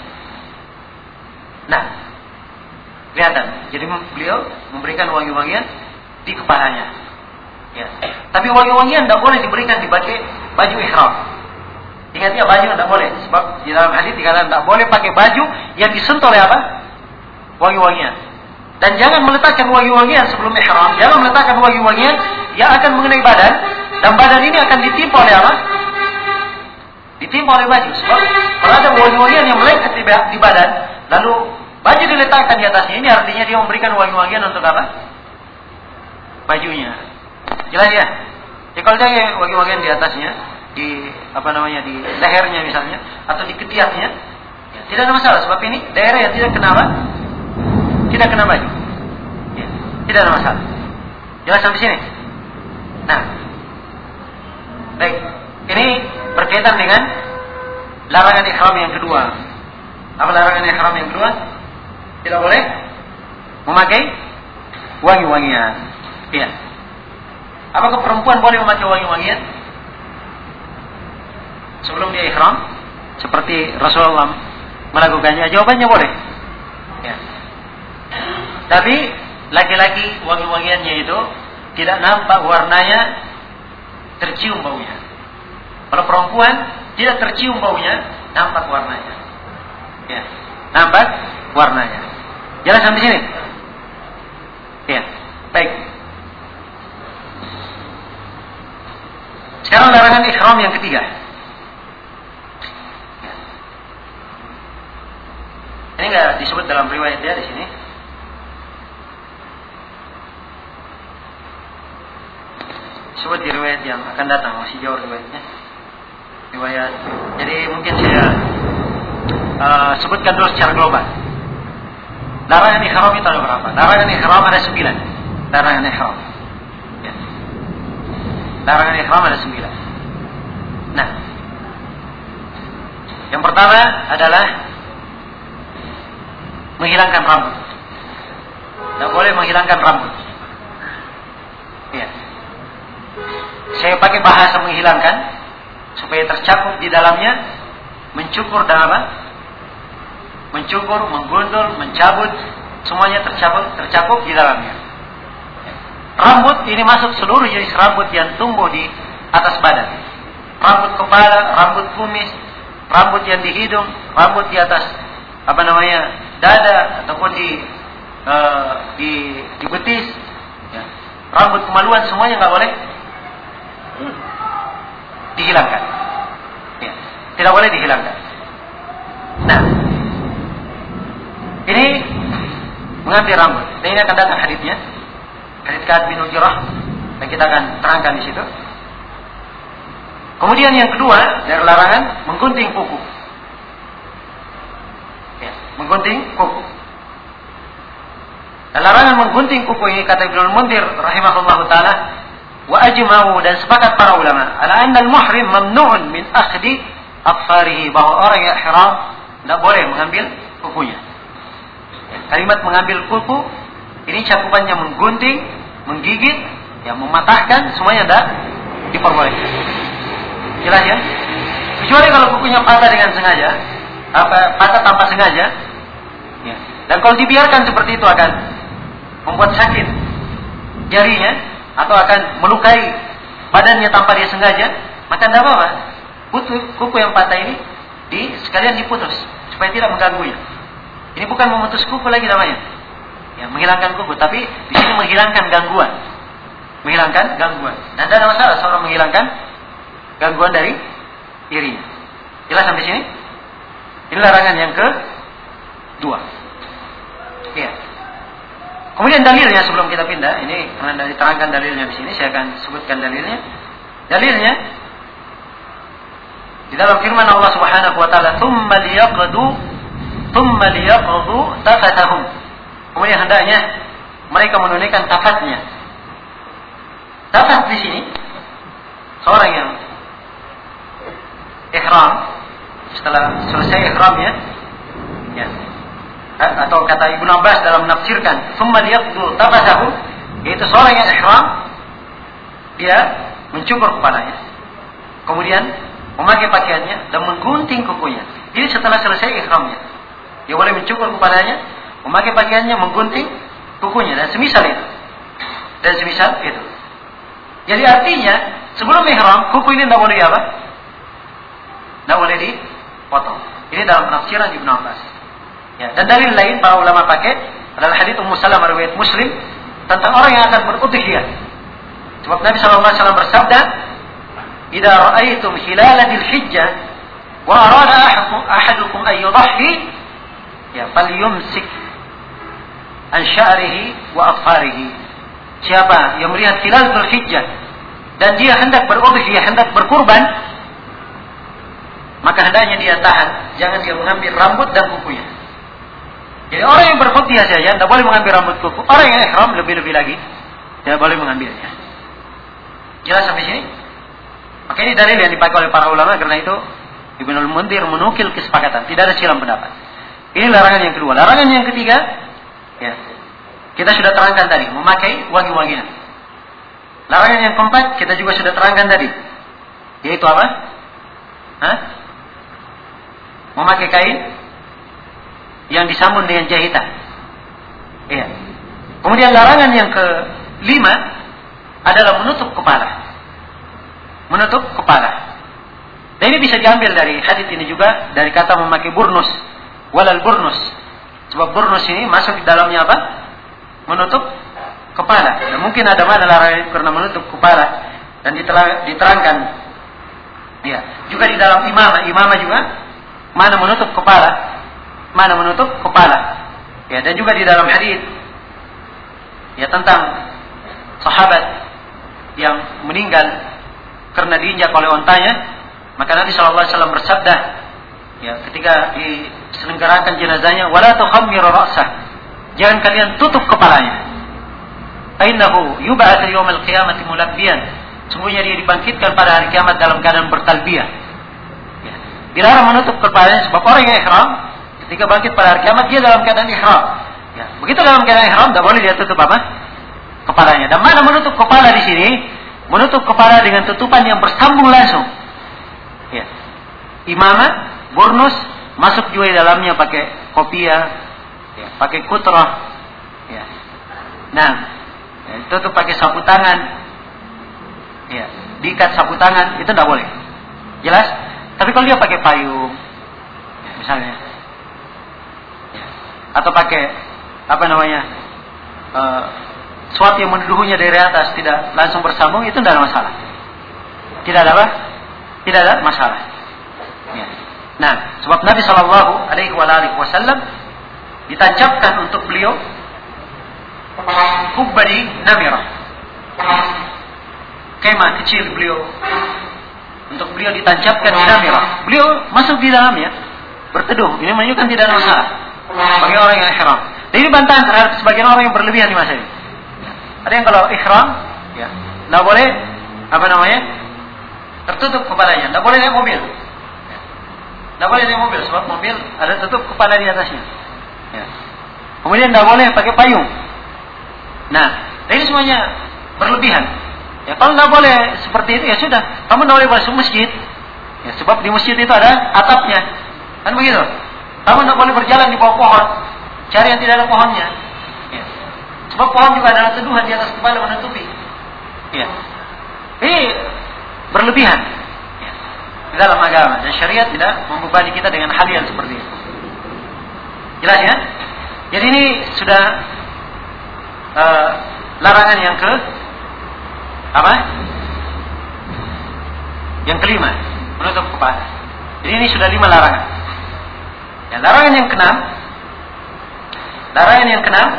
Nah, kelihatan. Jadi beliau memberikan wangi-wangian di kepalanya. Ya. Tapi wangi-wangian tidak boleh diberikan dipakai baju ihram. Ingat ya, baju tidak boleh. Sebab di dalam hadis dikatakan tidak boleh pakai baju yang disentuh oleh apa? Wangi-wangian. Dan jangan meletakkan wangi-wangian sebelum ihram. Jangan meletakkan wangi-wangian yang akan mengenai badan. Dan badan ini akan ditimpa oleh apa? Ditimpa oleh baju. Sebab kalau ada wangi-wangian yang melekat di badan, lalu baju diletakkan di atasnya, ini artinya dia memberikan wangi-wangian untuk apa? Bajunya. Jelas ya? Jadi kalau dia wangi-wangian di atasnya, di di lehernya misalnya, atau di ketiaknya, ya, tidak ada masalah. Sebab ini daerah yang tidak kena apa? Tidak kena baju. Ya, tidak ada masalah. Jelas sampai sini? Nah, baik. Ini berkaitan dengan larangan ihram yang kedua. Apa larangan ihram yang kedua? Tidak boleh memakai wangi-wangian. Ya. Apakah perempuan boleh memakai wangi-wangian sebelum dia ihram seperti Rasulullah melakukannya? Jawabannya boleh. Ya. Tapi laki-laki wangi-wangiannya itu tidak nampak warnanya, tercium baunya. Kalau perempuan tidak tercium baunya, nampak warnanya. Ya, nampak warnanya. Jelas sampai sini? Ya, baik. Sekarang larangan ihram yang ketiga. Ya. Ini enggak disebut dalam riwayat dia di sini. Sebut di riwayat yang akan datang, masih jauh riwayatnya. Riwayat. Jadi mungkin saya sebutkan dulu secara global. Larangan ihram itu ada berapa? Larangan ihram ada 9. Larangan ihram. Ya. Larangan ihram ada 9. Nah, yang pertama adalah menghilangkan rambut. Tidak boleh menghilangkan rambut. Ya. Saya pakai bahasa menghilangkan supaya tercakup di dalamnya mencukur dan apa? Mencukur, menggundul, mencabut, semuanya tercakup di dalamnya. Rambut ini masuk seluruh jenis rambut yang tumbuh di atas badan. Rambut kepala, rambut kumis, rambut yang di hidung, rambut di atas dada ataupun di betis, ya. Rambut kemaluan semuanya nggak boleh dihilangkan. Ya. Tidak boleh dihilangkan. Nah, ini mengambil rambut. Dan ini akan datang haditsnya, hadits Ka'ab bin Ujrah, dan kita akan terangkan di situ. Kemudian yang kedua dari larangan menggunting kuku. Ya, menggunting kuku. Dan larangan menggunting kuku ini kata Ibnu Munzir rahimahullahu taala, wa ajma'u, dan sepakat para ulama ala anna al-muhrim mamnu'un min akhdi aqfarihi, bahwa orang yang ihram tidak boleh mengambil kukunya. Kalimat mengambil kuku ini cakupannya menggunting, menggigit, ya, mematahkan, semuanya tidak diperbolehkan. Jelas ya? Kecuali kalau kukunya patah dengan sengaja, patah tanpa sengaja, ya. Dan kalau dibiarkan seperti itu akan membuat sakit jarinya atau akan melukai badannya tanpa dia sengaja, maka tidak apa-apa. Kuku yang patah ini sekalian diputus supaya tidak mengganggunya. Ini bukan memutus kuku lagi namanya, ya, menghilangkan kuku, tapi di sini menghilangkan gangguan, menghilangkan gangguan. Dan tidak ada masalah seorang menghilangkan gangguan dari dirinya. Jelas sampai sini? Ini larangan yang kedua. Ya. Kemudian dalilnya sebelum kita pindah, ini karena diterangkan dalilnya di sini, saya akan sebutkan dalilnya. Dalilnya di dalam firman Allah Subhanahu wa taala, "Tsumma liyaqdu tafatahum." Kemudian hendaknya mereka menunaikan tafatnya. Tafat di sini seorang yang ihram, setelah selesai ihramnya, ya, atau kata Ibnu Abbas dalam menafsirkan "Tsumma liyaqdu tafatahum", yaitu seorang yang ihram dia mencukur kepalanya, kemudian memakai pakaiannya dan menggunting kukunya. Jadi setelah selesai ihramnya, dia boleh mencukur kepalanya, memakai pakaiannya, menggunting kukunya, dan semisal itu. Jadi artinya sebelum ihram kuku ini tidak boleh apa? Tidak boleh dipotong. Ini dalam penafsiran Ibnu Abbas. Ya, dan dalil lain para ulama pakai adalah hadits Ummu Salamah riwayat Muslim tentang orang yang akan berudhiyah. Sebab Nabi SAW bersabda, "Idza ra'aitum hilala dzil-hijjah wa arada ahadukum an yudhhi, ya, falyumsik an sya'rihi wa afarihi." Siapa yang melihat hilal dzul-hijjah dan dia hendak berudhiyah, hendak berkurban, maka hendaknya dia tahan, jangan dia mengambil rambut dan kukunya. Jadi orang yang berudhiyah saja tidak boleh mengambil rambut kuku. Orang yang ihram lebih-lebih lagi tidak boleh mengambilnya. Jelas sampai sini? Maka ini dalil yang dipakai oleh para ulama, karena itu Ibnu Munzir menukil kesepakatan, tidak ada silang pendapat. Ini larangan yang kedua. Larangan yang ketiga, ya, kita sudah terangkan tadi, memakai wangi-wangian. Larangan yang keempat kita juga sudah terangkan tadi, yaitu apa? Memakai kain yang disambung dengan jahitan. Iya. Kemudian larangan yang kelima adalah menutup kepala. Menutup kepala. Dan ini bisa diambil dari hadits ini juga, dari kata memakai burnus, walal burnus. Sebab burnus ini masuk di dalamnya apa? Menutup kepala. Dan mungkin ada mana larangan karena menutup kepala, dan diterangkan. Ya, juga di dalam imamah juga mana menutup kepala, mana menutup kepala. Ya, dan juga di dalam hadits ya tentang sahabat yang meninggal karena diinjak oleh ontanya, maka Nabi SAW bersabda, ya, ketika diselenggarakan jenazahnya, "Wala tukhammir ra'sah." Jangan kalian tutup kepalanya. Innahu yub'ats yaumil qiyamati mulabbiyan. Sungguhnya dia dibangkitkan pada hari kiamat dalam keadaan bertalbiyah. Ya. Dilarang menutup kepalanya sebab orang yang ihram ketika bangkit pada hari kiamat dia dalam keadaan ihram. Ya. Begitu dalam keadaan ihram tidak boleh dia tutup apa? Kepalanya. Dan mana menutup kepala di sini? Menutup kepala dengan tutupan yang bersambung langsung. Ya. Imamah, burnus, masuk juga di dalamnya pakai kopiah, ya, pakai kutrah. Ya. Nah, ya, tutup pakai sapu tangan. Ya, diikat sapu tangan itu tidak boleh. Jelas? Tapi kalau dia pakai payung, ya, misalnya, ya, atau pakai apa namanya, sesuatu yang menuduhnya dari atas tidak langsung bersambung, itu tidak ada masalah. Tidak ada apa? Tidak ada masalah. Ya. Nah, sebab Nabi Shallallahu Alaihi Wasallam ditancapkan untuk beliau kubbadi namirah, kemah kecil beliau, untuk beliau ditancapkan di namirah. Beliau masuk di dalamnya berteduh. Ini menunjukkan tidak ada masalah bagi orang yang ihram. Dan ini bantahan terhadap sebagian orang yang berlebihan di masa ini. Ada yang kalau ihram, ya, tidak boleh apa namanya, tertutup kepalanya, tidak boleh naik mobil. Tidak boleh naik mobil sebab mobil ada tutup kepala di atasnya. Ya. Kemudian tidak boleh pakai payung. Nah, ini semuanya berlebihan. Ya, kalau tidak boleh seperti itu ya sudah, kamu tidak boleh masuk masjid. Ya, sebab di masjid itu ada atapnya, kan begitu. Kamu tidak boleh berjalan di bawah pohon, cari yang tidak ada pohonnya. Ya. Sebab pohon juga ada teduhan di atas kepala menutupi. Ya. Ini berlebihan. Ya. Di dalam agama dan syariat tidak membebani kita dengan hal yang seperti itu. Jelas ya? Jadi ini sudah larangan yang ke apa? Yang kelima, menutup kepala. Jadi ini sudah 5 larangan. Ya, larangan yang keenam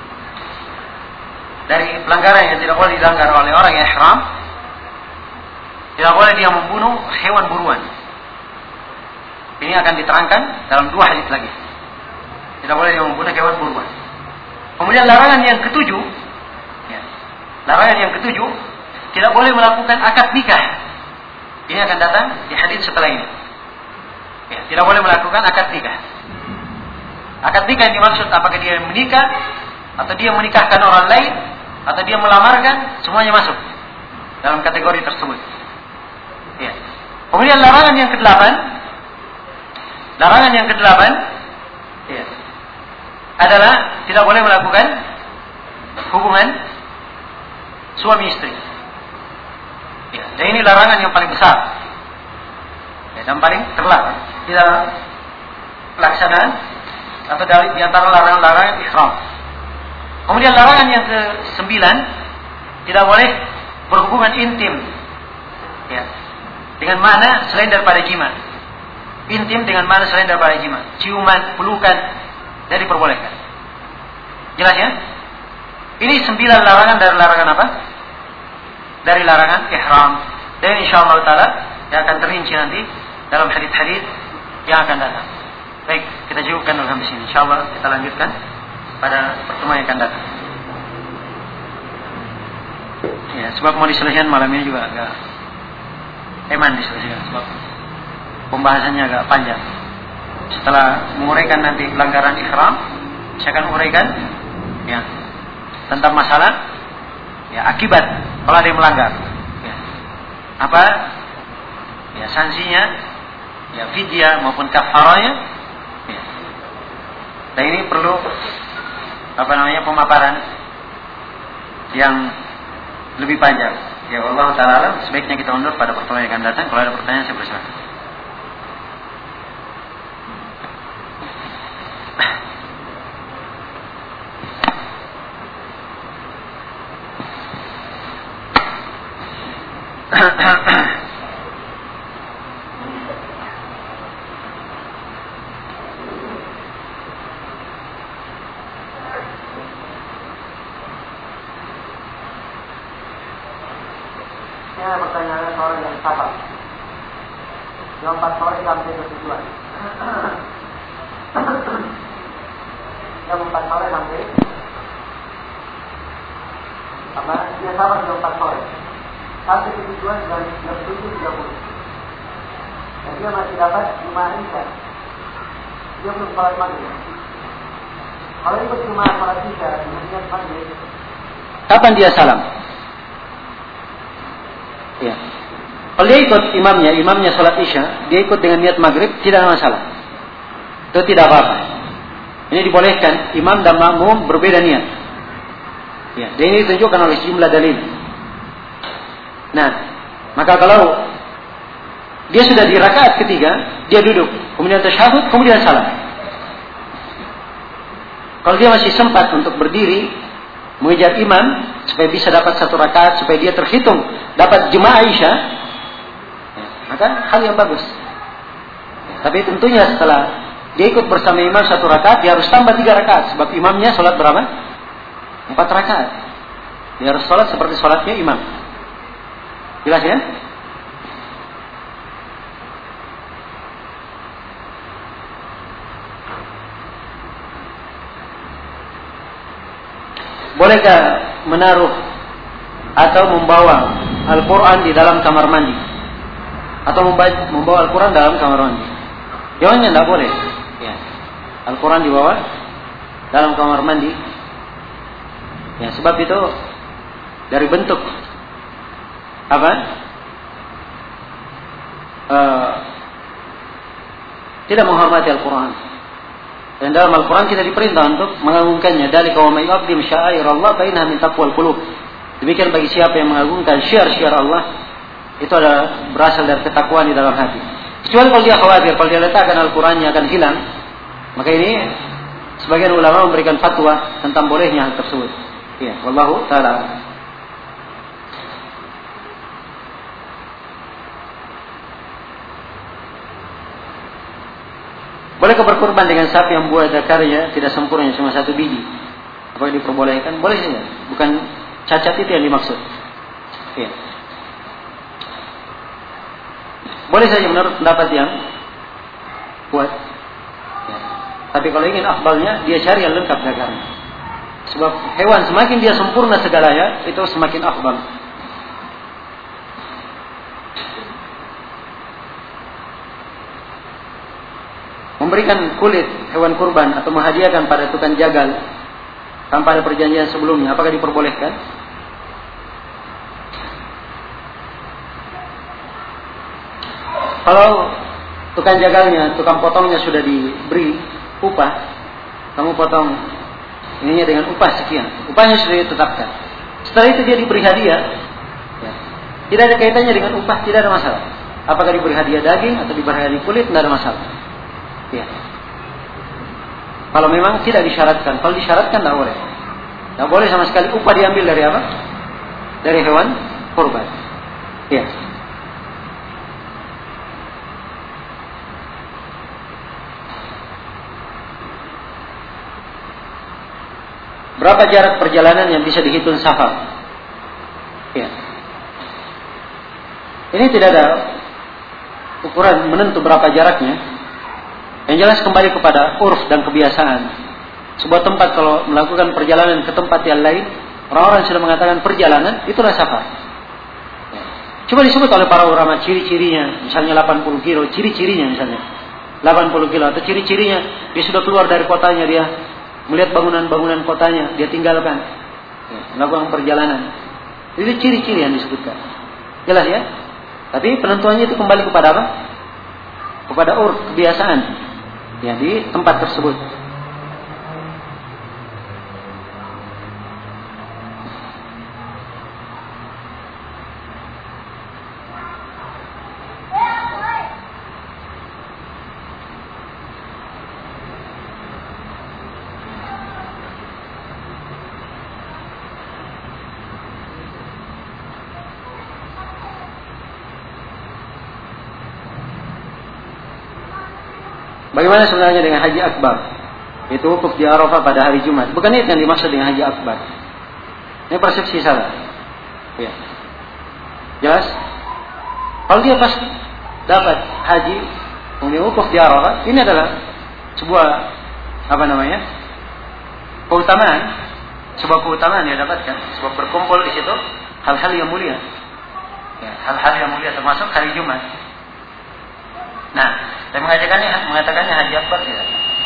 dari pelanggaran yang tidak boleh dilanggar oleh orang yang ihram, tidak boleh dia membunuh hewan buruan. Ini akan diterangkan dalam 2 hadis lagi. Tidak boleh dia membunuh hewan buruan. Kemudian larangan yang ketujuh, ya, tidak boleh melakukan akad nikah. Ini akan datang di hadis setelah ini. Ya, tidak boleh melakukan akad nikah. Akad nikah yang dimaksud apakah dia menikah, atau dia menikahkan orang lain, atau dia melamarkan, semuanya masuk dalam kategori tersebut. Ya. Kemudian larangan yang ke-8, ya, adalah tidak boleh melakukan hubungan suami istri. Ya, dan ini larangan yang paling besar, ya, dan paling terlarang di dalam pelaksanaan atau di antara larangan-larangan ihram. Kemudian larangan yang ke-9, tidak boleh berhubungan intim, ya, dengan mana selain daripada jima. Intim dengan mana selain daripada jima. Ciuman, pelukan, tidak diperbolehkan. Jelas ya? Ini 9 larangan dari larangan apa? Dari larangan ihram. Dan insyaallah taala yang akan terinci nanti dalam hadis-hadis yang akan datang. Baik, kita cukupkan dulu sampai sini. Insyaallah kita lanjutkan pada pertemuan yang akan datang. Ya, sebab mau diselesaikan malam ini juga agak eman diselesaikan sebab pembahasannya agak panjang. Setelah menguraikan nanti pelanggaran ihram, saya akan uraikan ya tentang masalah ya akibat kalau ada yang melanggar. Ya. Apa ya sanksinya, ya fidyah maupun kafarahnya. Ya. Dan ini perlu apa namanya pemaparan yang lebih panjang. Ya Allah taala sebaiknya kita undur pada pertemuan yang akan datang. Kalau ada pertanyaan saya persilakan. Ya, pertanyaan seorang yang sabar. Jam 4 sore sampai ke tujuan. jam 4 sore sampai dia sabar jam 4 sore sampai ke tujuan jam 7.30. Dan dia masih dapat 5 Isya. Dia belum sholat maghrib. Kalau ikut cuma sholat Isya dengan niat maghrib, kapan dia salam? Ya. Kalau dia ikut imamnya sholat Isya, dia ikut dengan niat maghrib, tidak ada masalah. Itu tidak apa-apa. Ini dibolehkan, imam dan makmum berbeda niat. Ya, dan ini ditunjukkan oleh sejumlah dalil. Nah, maka kalau dia sudah di rakaat ketiga, dia duduk, kemudian tasyahud, kemudian salam. Kalau dia masih sempat untuk berdiri, mengejar imam, supaya bisa dapat 1 rakaat, supaya dia terhitung dapat jemaah Isya, ya, maka hal yang bagus. Ya, tapi tentunya setelah dia ikut bersama imam 1 rakaat, dia harus tambah 3 rakaat, sebab imamnya sholat berapa? 4 rakaat. Dia harus sholat seperti sholatnya imam. Jelas ya? Bolehkah menaruh atau membawa Al-Quran di dalam kamar mandi? Atau membawa Al-Quran dalam kamar mandi? Jawabannya tidak boleh. Ya. Al-Quran dibawa dalam kamar mandi. Ya, sebab itu dari bentuk apa? Tidak menghormati Al-Quran. Dan dalam Al-Quran kita diperintah untuk mengagungkannya. Dzalika wa may yu'azzim sya'airallah fa innaha min taqwal qulub. Demikian bagi siapa yang mengagungkan syiar-syiar Allah, itu adalah berasal dari ketakwaan di dalam hati. Kecuali kalau dia khawatir, kalau dia letakkan Al-Qurannya akan hilang, maka ini sebagian ulama memberikan fatwa tentang bolehnya hal tersebut. Ya, wallahu ta'ala. Bolehkah berkurban dengan sapi yang buah zakarnya tidak sempurna, cuma 1 biji? Apakah diperbolehkan? Boleh saja. Bukan cacat itu yang dimaksud. Ya. Boleh saja menurut pendapat yang kuat. Ya. Tapi kalau ingin afdalnya, dia cari yang lengkap zakarnya. Sebab hewan semakin dia sempurna segalanya, itu semakin afdal. Memberikan kulit hewan kurban atau menghadiahkan pada tukang jagal tanpa ada perjanjian sebelumnya, apakah diperbolehkan? Kalau tukang jagalnya, tukang potongnya sudah diberi upah, kamu potong ininya dengan upah sekian, upahnya sudah ditetapkan. Setelah itu dia diberi hadiah, ya. Tidak ada kaitannya dengan upah, tidak ada masalah. Apakah diberi hadiah daging atau diberi hadiah kulit, tidak ada masalah. Ya. Kalau memang tidak disyaratkan, kalau disyaratkan tidak boleh. Tidak boleh sama sekali upah diambil dari apa? Dari hewan kurban. Ya. Berapa jarak perjalanan yang bisa dihitung safar? Ya. Ini tidak ada ukuran menentu berapa jaraknya. Yang jelas kembali kepada urf dan kebiasaan. Sebuah tempat kalau melakukan perjalanan ke tempat yang lain, orang-orang sudah mengatakan perjalanan itulah safar. Ya. Coba disebut oleh para ulama ciri-cirinya, misalnya 80 kilo, ciri-cirinya misalnya 80 kilo atau ciri-cirinya dia sudah keluar dari kotanya, dia melihat bangunan-bangunan kotanya, dia tinggalkan, ya, melakukan perjalanan. Itu ciri-ciri yang disebutkan. Jelas ya? Tapi penentuannya itu kembali kepada apa? Kepada urf, kebiasaan. Ya, di tempat tersebut. Bagaimana sebenarnya dengan haji akbar? Itu wukuf di Arafah pada hari Jumat. Bukan itu yang dimaksud dengan haji akbar. Ini persepsi salah. Ya. Jelas? Kalau dia pasti dapat haji, kemudian wukuf di Arafah, ini adalah sebuah sebuah keutamaan dia dapatkan, sebab berkumpul di situ hal-hal yang mulia. Ya, hal-hal yang mulia termasuk hari Jumat. Nah, saya mengatakannya haji akbar tidak.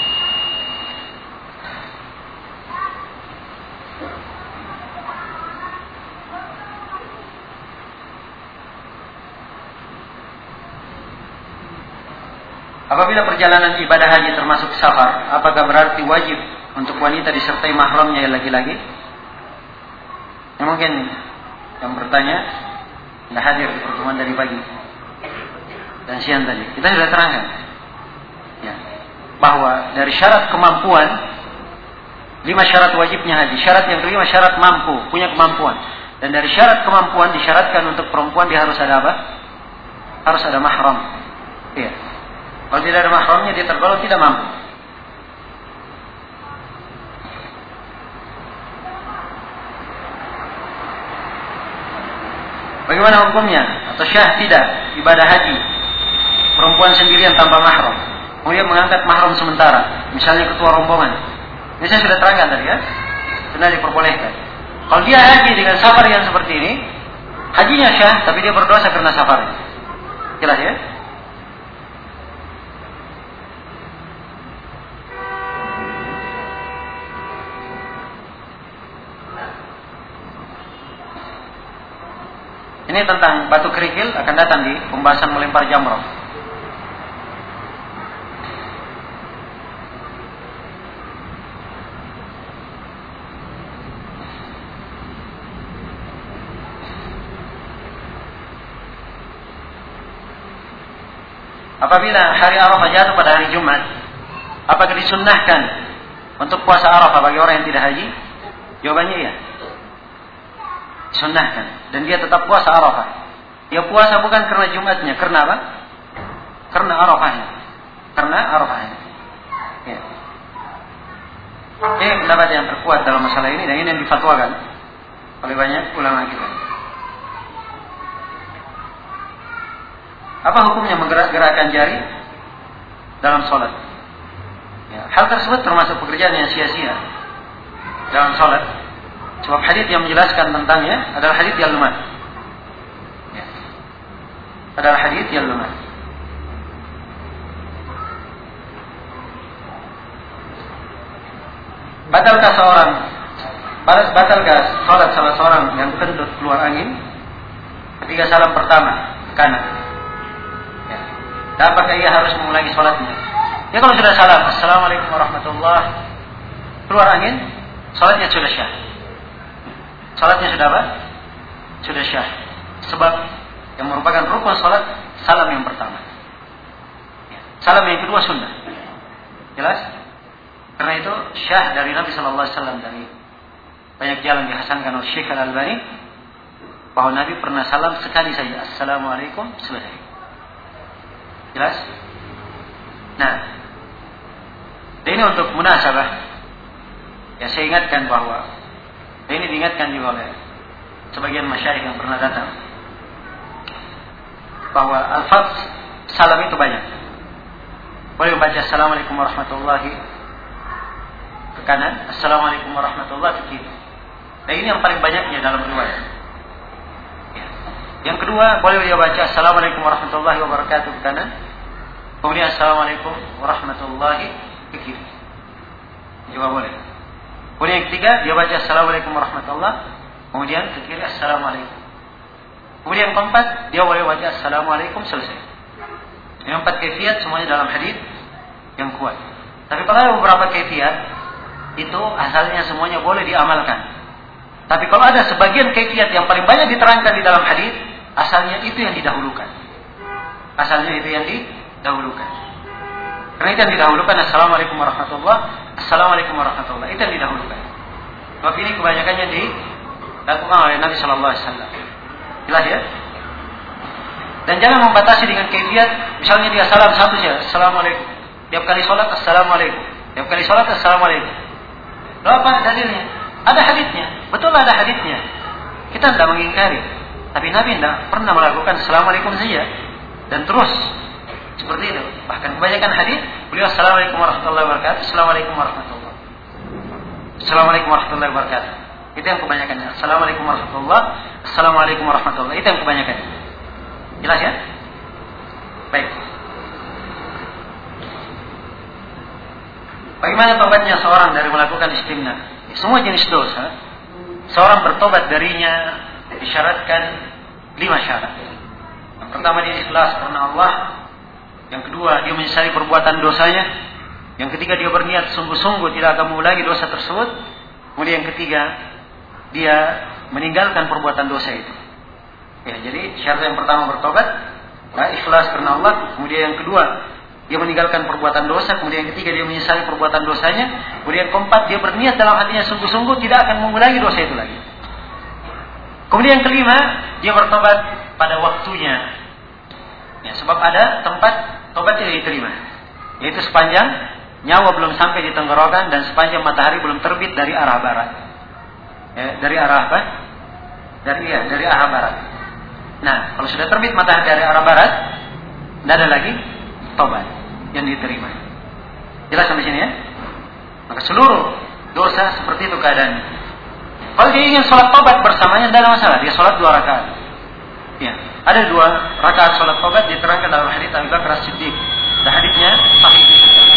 Apabila perjalanan ibadah haji termasuk safar, apakah berarti wajib untuk wanita disertai mahramnya laki-laki? Ya, mungkin yang bertanya tidak hadir di pertemuan dari pagi dan siang tadi. Kita sudah terangkan ya, bahwa dari syarat kemampuan, 5 syarat wajibnya haji. Syarat yang kelima syarat mampu, punya kemampuan. Dan dari syarat kemampuan disyaratkan untuk perempuan dia harus ada apa? Harus ada mahram. Iya. Kalau tidak ada mahramnya dia tergolong tidak mampu. Bagaimana hukumnya? Atau syah tidak ibadah haji perempuan sendirian tanpa mahram, kemudian mengangkat mahram sementara, misalnya ketua rombongan. Ini saya sudah terangkan tadi ya, benar diperbolehkan. Kalau dia haji dengan safar yang seperti ini, hajinya syah, tapi dia berdosa karena safar. Jelas ya? Ini tentang batu kerikil akan datang di pembahasan melempar jamrah. Apabila hari Arafah jatuh pada hari Jumat, apakah disunnahkan untuk puasa Arafah bagi orang yang tidak haji? Jawabannya iya. Sunnahkan, dan dia tetap puasa Arafah. Dia puasa bukan karena Jumatnya, karena apa? Karena Arafahnya. Ya. Ini pendapat yang terkuat dalam masalah ini, dan ini yang difatwakan oleh banyak ulama kita. Apa hukumnya menggerak-gerakkan jari dalam sholat? Ya, hal tersebut termasuk pekerjaan yang sia-sia dalam sholat. Sebab hadits yang menjelaskan tentangnya adalah hadits yang lemah. Ya. Adalah hadits yang lemah. Batalkah sholat salah seorang yang kentut keluar angin ketika salam pertama kanan? Ya. Dan apakah ia harus mengulangi sholatnya? Ya, kalau sudah salam, assalamualaikum warahmatullahi wabarakatuh, keluar angin, sholatnya sudah syah. Salatnya sudah apa? Sudah syah. Sebab yang merupakan rukun salat salam yang pertama. Salam yang kedua sunnah. Jelas? Karena itu syah dari Nabi sallallahu alaihi wasallam, dari banyak jalan dihasankan oleh Syekh Al-Albani bahwa Nabi pernah salam sekali saja, assalamualaikum, selesai. Jelas? Nah, ini untuk munasabah. Ya, saya ingatkan bahwa ini diingatkan juga oleh sebagian masyayikh yang pernah datang bahwa al-fadz salam itu banyak. Boleh membaca assalamualaikum warahmatullahi ke kanan, assalamualaikum warahmatullahi ke kiri. Nah, ini yang paling banyaknya dalam riwayat. Ya. Yang kedua, boleh dia baca assalamualaikum warahmatullahi wabarakatuh ke kanan, kemudian assalamualaikum warahmatullahi ke kiri. Juga boleh. Kemudian yang ketiga, dia baca assalamualaikum warahmatullahi, kemudian ke kiri assalamualaikum. Kemudian yang keempat, dia boleh baca assalamualaikum, selesai. Yang 4 kaifiat semuanya dalam hadis yang kuat. Tapi kalau ada beberapa kaifiat, itu asalnya semuanya boleh diamalkan. Tapi kalau ada sebagian kaifiat yang paling banyak diterangkan di dalam hadis, asalnya itu yang didahulukan. Karena itu yang didahulukan assalamualaikum warahmatullahi, assalamualaikum warahmatullahi, itu yang didahulukan. Sebab ini kebanyakannya dilakukan oleh Nabi sallallahu alaihi wasallam. Jelas ya? Dan jangan membatasi dengan kaifiat, misalnya dia salam satu saja, assalamualaikum. Tiap kali salat assalamualaikum. Tiap kali salat assalamualaikum. Lalu apa dalilnya? Ada hadisnya. Betul ada hadisnya. Kita tidak mengingkari. Tapi Nabi tidak pernah melakukan assalamualaikum saja dan terus seperti itu. Bahkan kebanyakan hadis beliau assalamualaikum warahmatullahi wabarakatuh, assalamualaikum warahmatullahi. Assalamualaikum warahmatullahi wabarakatuh. Itu yang kebanyakannya. Assalamualaikum warahmatullahi. Assalamualaikum warahmatullahi. Itu yang kebanyakannya. Jelas ya? Baik. Bagaimana tobatnya seorang dari melakukan istimna? Semua jenis dosa, seorang bertobat darinya disyaratkan 5 syarat. Yang pertama, dia ikhlas karena Allah. Yang kedua, dia menyesali perbuatan dosanya. Yang ketiga, dia berniat sungguh-sungguh tidak akan mengulangi dosa tersebut. Kemudian yang ketiga, dia meninggalkan perbuatan dosa itu. Ya, jadi syarat yang pertama bertobat, ikhlas karena Allah. Kemudian yang kedua, dia meninggalkan perbuatan dosa. Kemudian yang ketiga, dia menyesali perbuatan dosanya. Kemudian yang keempat, dia berniat dalam hatinya sungguh-sungguh tidak akan mengulangi dosa itu lagi. Kemudian yang kelima, dia bertobat pada waktunya. Ya, sebab ada tempat tobat yang diterima, yaitu sepanjang nyawa belum sampai di tenggorokan dan sepanjang matahari belum terbit dari arah barat. Ya, dari arah apa? Dari arah barat. Nah, kalau sudah terbit matahari dari arah barat, tidak ada lagi tobat yang diterima. Jelas sampai sini ya? Maka seluruh dosa seperti itu keadaannya. Kalau dia ingin sholat tobat bersamanya, tidak ada masalah. Dia sholat 2 rakaat. Ya, ada 2 rakaat sholat tobat diterangkan dalam hadits Abu Bakar As-Siddiq. Dan haditsnya sahih.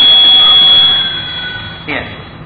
Ya.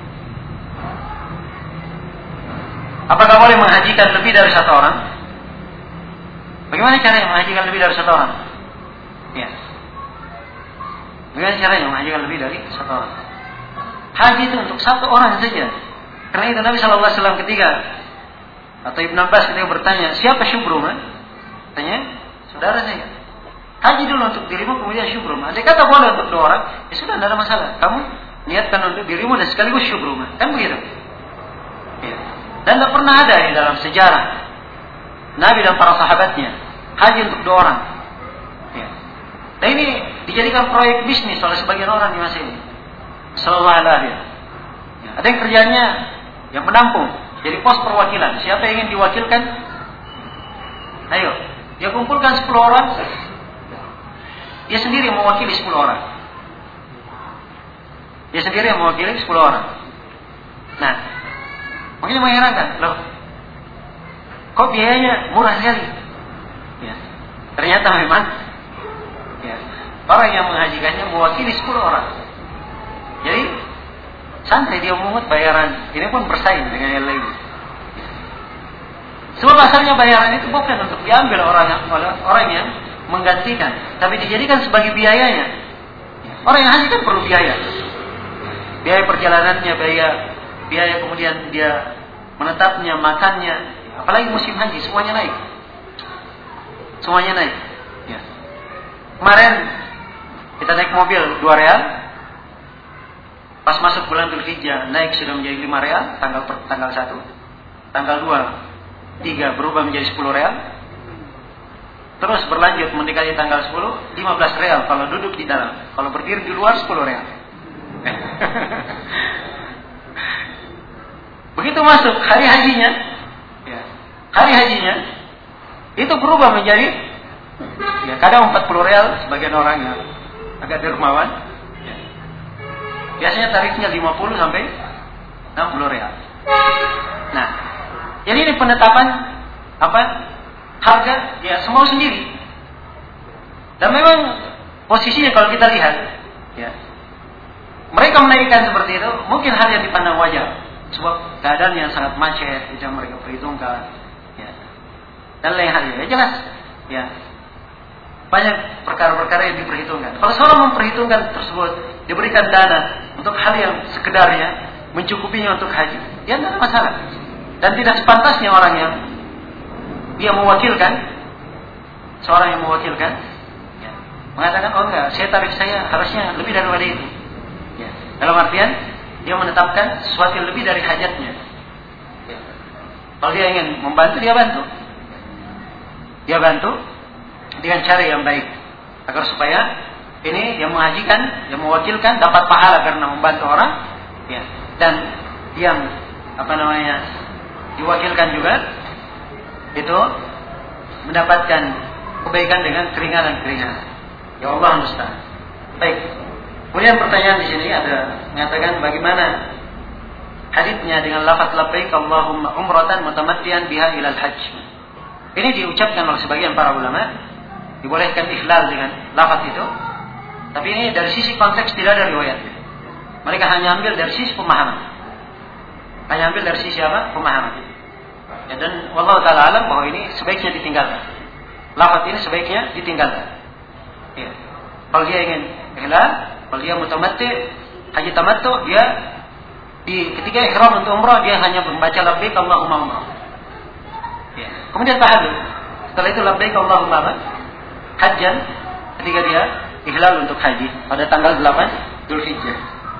Apakah boleh menghajikan lebih dari 1 orang? Bagaimana caranya menghajikan lebih dari 1 orang? Ya. Bagaimana caranya menghajikan lebih dari 1 orang? Haji itu untuk 1 orang saja. Karena itu Nabi SAW ketika, atau Ibn Abbas ketika bertanya, siapa syubruma? Tanya, saudara saya. Haji dulu untuk dirimu, kemudian syubruma. Andai kata boleh untuk 2 orang, ya sudah, tidak ada masalah. Kamu niatkan untuk dirimu dan sekaligus syubruma. Kan begitu? Ya. Dan tidak pernah ada di dalam sejarah Nabi dan para sahabatnya haji untuk 2 orang. Ya. Dan ini dijadikan proyek bisnis oleh sebagian orang di masa ini. Sallallahu alaihi wasallam. Ya. Ada yang kerjanya yang menampung, jadi pos perwakilan. Siapa yang ingin diwakilkan? Ayo, dia kumpulkan 10 orang. Dia sendiri mewakili 10 orang. Dia sendiri yang mewakili 10 orang. Nah, makanya mengherankan, loh, kok biayanya murah sekali? Ya. Ternyata memang ya, orang yang menghajikannya mewakili 10 orang. Jadi santai dia memungut bayaran. Ini pun bersaing dengan yang lain. Sebab asalnya bayaran itu bukan untuk diambil orang yang menggantikan, tapi dijadikan sebagai biayanya. Orang yang haji kan perlu biaya. Biaya perjalanannya, biaya kemudian dia menetapnya, makannya. Apalagi musim haji, semuanya naik. Semuanya naik. Ya. Kemarin kita naik mobil 2 real. Pas masuk bulan Dzulhijjah naik sudah menjadi 5 real tanggal 1. Tanggal 2, 3 berubah menjadi 10 real. Terus berlanjut mendekati tanggal 10, 15 real kalau duduk di dalam. Kalau berdiri di luar 10 real. Begitu masuk hari hajinya, ya, hari hajinya itu berubah menjadi ya, kadang 40 real sebagian orang yang agak dermawan. Ya. Biasanya tarifnya 50 sampai 60 real. Nah, jadi ini penetapan apa? Harga ya semua sendiri. Dan memang posisinya kalau kita lihat, ya, mereka menaikkan seperti itu mungkin hal yang dipandang wajar. Sebab keadaan yang sangat macet yang mereka perhitungkan, ya. Dan lain halnya, ya jelas, ya. Banyak perkara-perkara yang diperhitungkan. Kalau seorang memperhitungkan tersebut, diberikan dana untuk hal yang sekedarnya mencukupinya untuk haji, ya tidak ada masalah. Dan tidak sepantasnya orang yang dia mewakilkan, seorang yang mewakilkan, ya, mengatakan, oh enggak, tarif saya harusnya lebih daripada itu. Ya. Dalam artian dia menetapkan sesuatu yang lebih dari hajatnya. Ya. Kalau dia ingin membantu, dia bantu. Dia bantu dengan cara yang baik, agar supaya ini yang menghajikan, yang mewakilkan dapat pahala karena membantu orang, ya. Dan yang diwakilkan juga itu mendapatkan kebaikan dengan keringanan-keringanan. Ya Allah musta'an. Baik. Kemudian pertanyaan di sini ada mengatakan bagaimana haditsnya dengan lafaz labbaik Allahumma umratan mutamattian biha ilal hajj. Ini diucapkan oleh sebagian para ulama, dibolehkan ihlal dengan lafaz itu. Tapi ini dari sisi konteks tidak ada riwayatnya. Mereka hanya ambil dari sisi pemahaman. Hanya ambil dari sisi apa? Pemahaman. Ya, dan wallahu taala alam bahwa ini sebaiknya ditinggalkan. Lafaz ini sebaiknya ditinggalkan. Ya. Kalau dia ingin ihlal, kalau dia mutamatti, haji tamattu, dia ketika ihram untuk umrah dia hanya membaca labbaik Allahumma umrah. Ya. Kemudian tahallul. Setelah itu labbaik Allahumma hajjan ketika dia ihlal untuk haji pada tanggal 8 Dzulhijjah.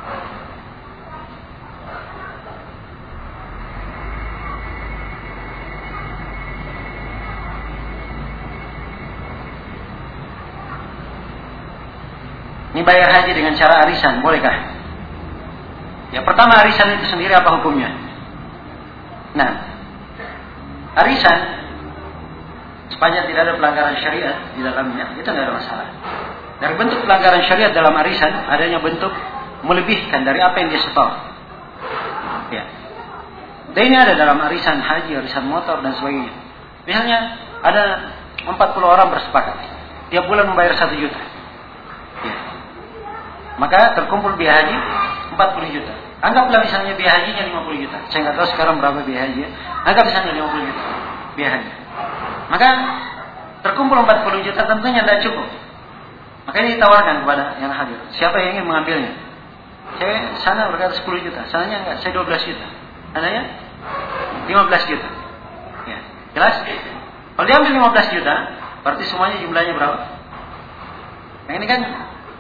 Ini bayar haji dengan cara arisan, bolehkah? Ya, pertama arisan itu sendiri apa hukumnya? Nah, arisan sepanjang tidak ada pelanggaran syariat di dalamnya, itu tidak ada masalah. Dari bentuk pelanggaran syariat dalam arisan adanya bentuk melebihkan dari apa yang dia setor. Ya. Dan ini ada dalam arisan haji, arisan motor dan sebagainya. Misalnya ada 40 orang bersepakat, tiap bulan membayar 1 juta. Ya. Maka terkumpul biaya haji 40 juta. Anggaplah misalnya biaya hajinya 50 juta. Saya nggak tahu sekarang berapa biaya haji. Anggap misalnya 50 juta biaya haji. Maka terkumpul 40 juta tentunya tidak cukup. Maka ini ditawarkan kepada yang hadir. Siapa yang ingin mengambilnya? Saya sana berkata 10 juta. Sananya enggak, saya 12 juta. Sananya 15 juta. Ya, jelas? Kalau dia ambil 15 juta, berarti semuanya jumlahnya berapa? Nah ini kan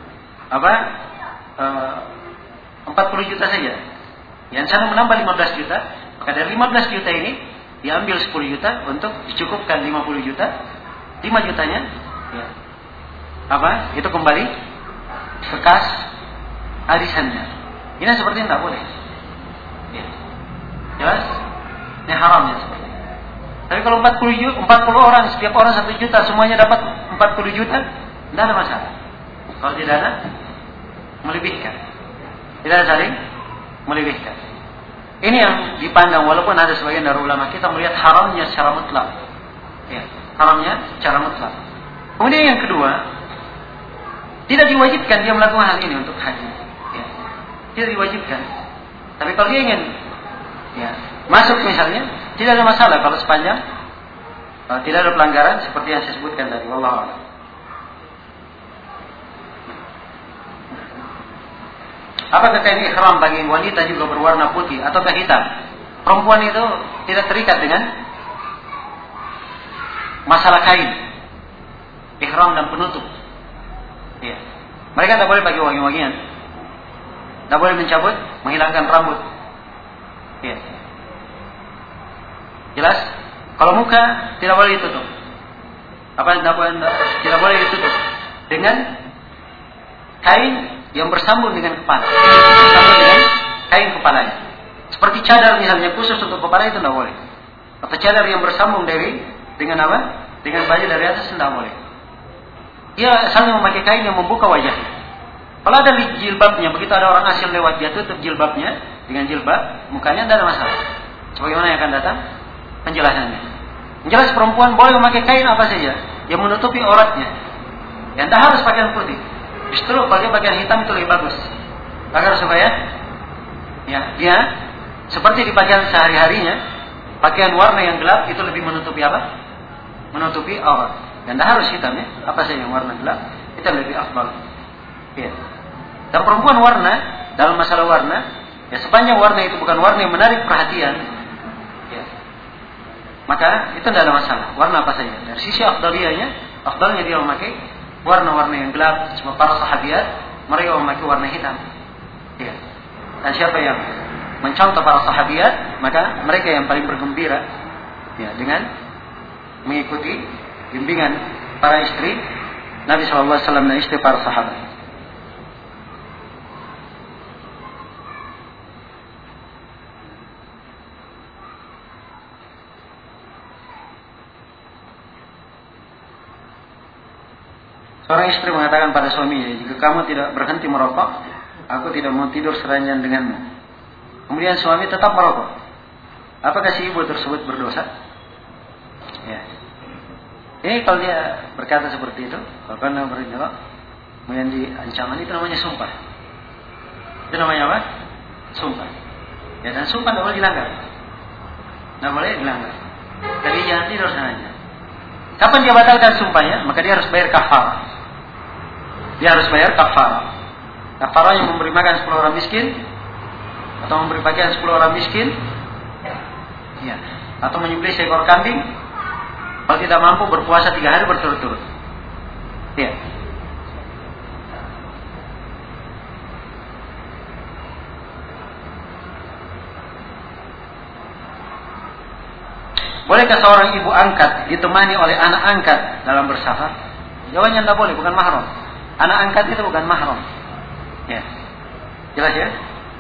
40 juta saja. Yang sana menambah 15 juta, maka dari 15 juta ini diambil 10 juta untuk dicukupkan 50 juta. 5 jutanya ya, itu kembali ke kas arisannya. Ini seperti ini tidak boleh. Ya. Jelas? Ini haramnya seperti ini. Tapi kalau 40 orang, setiap orang 1 juta, semuanya dapat 40 juta, tidak ada masalah. Kalau tidak ada melebihkan, tidak ada saling melebihkan. Ini yang dipandang, walaupun ada sebagian dari ulama kita melihat haramnya secara mutlak. Ya, haramnya secara mutlak. Kemudian yang kedua, tidak diwajibkan dia melakukan hal ini untuk haji. Ya, tidak diwajibkan. Tapi kalau dia ingin masuk misalnya, tidak ada masalah kalau sepanjang tidak ada pelanggaran seperti yang saya sebutkan tadi. Wallahu a'lam. Apakah kain ihram bagi wanita juga berwarna putih ataukah hitam? Perempuan itu tidak terikat dengan masalah kain, ihram dan penutup. Ya. Mereka tidak boleh pakai wangi-wangian, tidak boleh mencabut, menghilangkan rambut. Ya. Jelas? Kalau muka tidak boleh ditutup. Tidak boleh ditutup dengan kain yang bersambung dengan kepala, bersambung dengan kain kepalanya. Seperti cadar misalnya khusus untuk kepala itu tidak boleh. Atau cadar yang bersambung dengan apa? Dengan baju dari atas tidak boleh. Dia asalnya memakai kain yang membuka wajahnya. Kalau ada jilbabnya, begitu ada orang asing lewat, dia tutup jilbabnya dengan jilbab, mukanya tidak ada masalah. Sebagaimana yang akan datang penjelasannya. Jelas perempuan boleh memakai kain apa saja yang menutupi auratnya. Yang tidak harus pakaian putih. Justru pakai pakaian hitam itu lebih bagus. Agar supaya dia seperti di pakaian sehari-harinya, pakaian warna yang gelap itu lebih menutupi apa? Menutupi aurat. Dan tidak harus hitam ya. Apa saja yang warna gelap itu lebih afdal. Ya. Dan perempuan warna dalam masalah warna, ya sepanjang warna itu bukan warna yang menarik perhatian, ya, maka itu tidak ada masalah. Warna apa saja. Dari sisi afdaliyahnya, afdalnya dia memakai warna-warna yang gelap. Semua para sahabiat mereka memakai warna hitam. Ya. Dan siapa yang mencontoh para sahabiat, maka mereka yang paling bergembira ya dengan mengikuti bimbingan para istri Nabi SAW dan istri para sahabat. Seorang istri mengatakan pada suaminya, jika kamu tidak berhenti merokok, aku tidak mau tidur seranjang denganmu. kemudian suami tetap merokok, apakah si ibu tersebut berdosa? Ya. Ini kalau dia berkata seperti itu, kalau karena berdosa, kemudian diancaman, itu namanya sumpah. Itu namanya apa? Sumpah. Ya, dan sumpah tidak boleh dilanggar. Tidak boleh dilanggar. Tapi jangan tidur sananya. Kapan dia batalkan sumpahnya? Maka dia harus bayar kafarah. Dia harus bayar kafarah. Kafarah yang memberi makan 10 orang miskin, atau memberi pakaian 10 orang miskin, ya, atau menyembelih seekor kambing. Kalau tidak mampu berpuasa 3 hari berturut-turut. Ya. Bolehkah seorang ibu angkat ditemani oleh anak angkat dalam bersafar? Jawabannya tidak boleh, bukan mahram. Anak angkat itu bukan mahram. Ya. Jelas ya?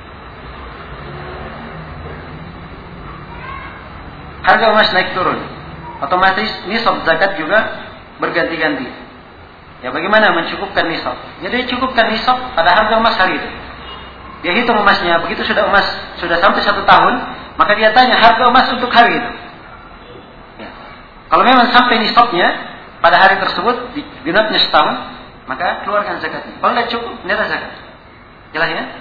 Harga emas naik turun, otomatis nisab zakat juga berganti-ganti. Ya, bagaimana mencukupkan nisab? Ya, dia cukupkan nisab pada harga emas hari itu. Dia hitung emasnya, begitu sudah emas sudah sampai 1 tahun, maka dia tanya harga emas untuk hari itu. Ya. Kalau memang sampai nisabnya pada hari tersebut, genapnya setahun, maka keluarkan zakatnya. Kalau tidak cukup, tidak zakat. Jelas ya?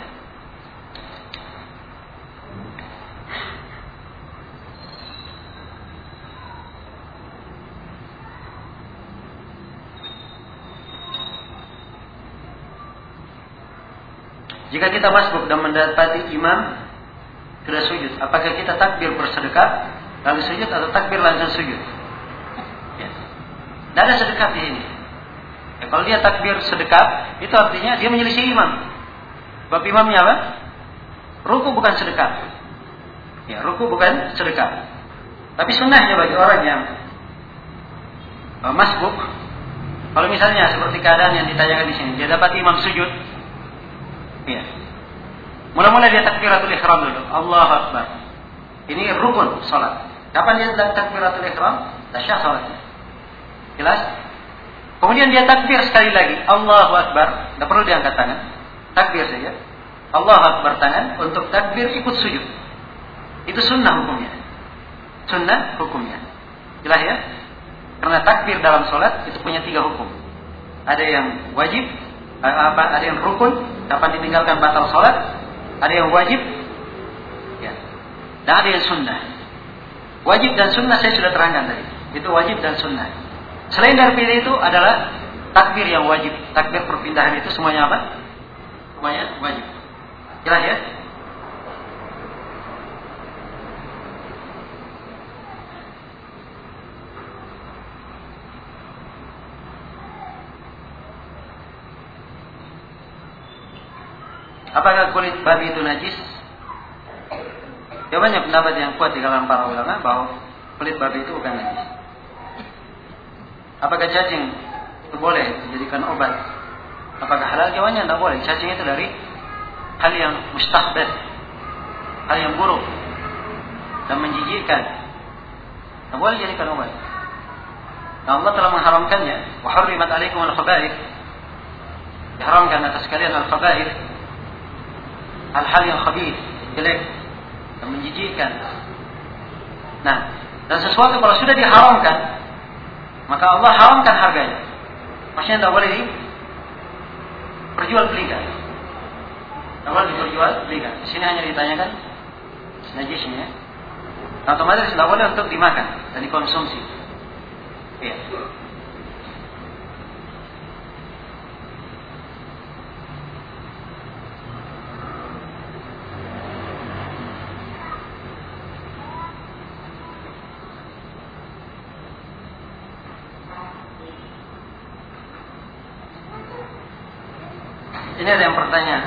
Jika kita masbuk dan mendapati imam sudah sujud, apakah kita takbir bersedekap lalu sujud atau takbir langsung sujud? Ya. Tidak ada sedekap di sini. Ya, kalau dia takbir sedekap, itu artinya dia menyelisih imam. Sebab imamnya apa? Ruku bukan sedekap. Ya, ruku bukan sedekap. Tapi sunnahnya bagi orang yang masbuk, kalau misalnya seperti keadaan yang ditanyakan di sini, dia dapat imam sujud. Ya. Mula-mula dia takbiratul ihram dulu. Allahu Akbar. Ini rukun salat. Kapan dia takbiratul ihram? Tasyah salatnya. Jelas? Kemudian dia takbir sekali lagi. Allahu Akbar. Tidak perlu diangkat tangan. Takbir saja. Allahu Akbar tangan. Untuk takbir ikut sujud. Itu sunnah hukumnya. Sunnah hukumnya. Jelas ya? Karena takbir dalam salat itu punya 3 hukum. Ada yang wajib, ada yang rukun, kapan ditinggalkan batal salat, ada yang wajib, ya, dan ada yang sunnah. Wajib dan sunnah saya sudah terangkan tadi. Itu wajib dan sunnah. Selain dari itu adalah takbir yang wajib. Takbir perpindahan itu semuanya apa? Semuanya wajib. Jelas ya? Apakah kulit babi itu najis? Jawabannya pendapat yang kuat di kalangan para ulama bahwa kulit babi itu bukan najis. Apakah cacing itu boleh dijadikan obat? Apakah halal? Jawabannya tidak boleh. Cacing itu dari hal yang mustahbad, hal yang buruk dan menjijikkan. Tidak boleh dijadikan obat. Nah, Allah telah mengharamkannya. Wa hurrimat 'alaikum al-khaba'ith. Diharamkan atas kalian al-khaba'ith. Hal-hal yang khabith, jelek dan menjijikkan. Nah, dan sesuatu kalau sudah diharamkan, maka Allah haramkan harganya. Maksudnya tidak boleh diperjualbelikan. Tidak boleh diperjualbelikan. Di sini hanya ditanyakan najisnya. Nah, otomatis tidak boleh untuk dimakan dan dikonsumsi. Iya. Ini ada yang bertanya,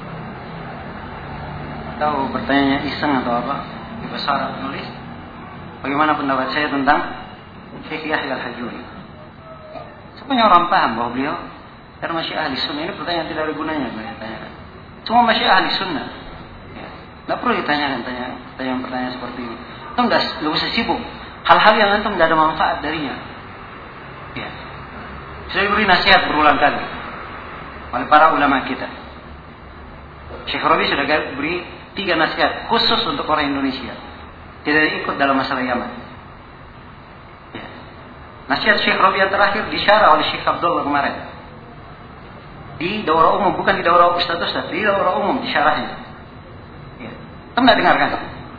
tahu bertanya iseng atau apa? Di besar nulis, bagaimana pendapat saya tentang Syekh Yahya Al-Hajuri? Semuanya orang paham bahwa beliau karena masih ahli sunnah. Ini pertanyaan tidak ada gunanya beliau tanyakan. Semua masih ahli sunnah. Ya. Tidak perlu ditanyakan pertanyaan seperti ini. Antum tidak usah sibuk. Hal-hal yang antum tidak ada manfaat darinya. Ya. Saya beri nasihat berulang kali oleh para ulama kita. Syekh Rabi sudah beri 3 nasihat khusus untuk orang Indonesia. Tidak ikut dalam masalah Yaman. Ya. Nasihat Syekh Rabi yang terakhir disyarah oleh Syekh Abdullah kemarin. Di daurah umum, bukan di daurah ustaz-ustaz, di daurah umum disyarahnya. Ya. Kamu dengarkan?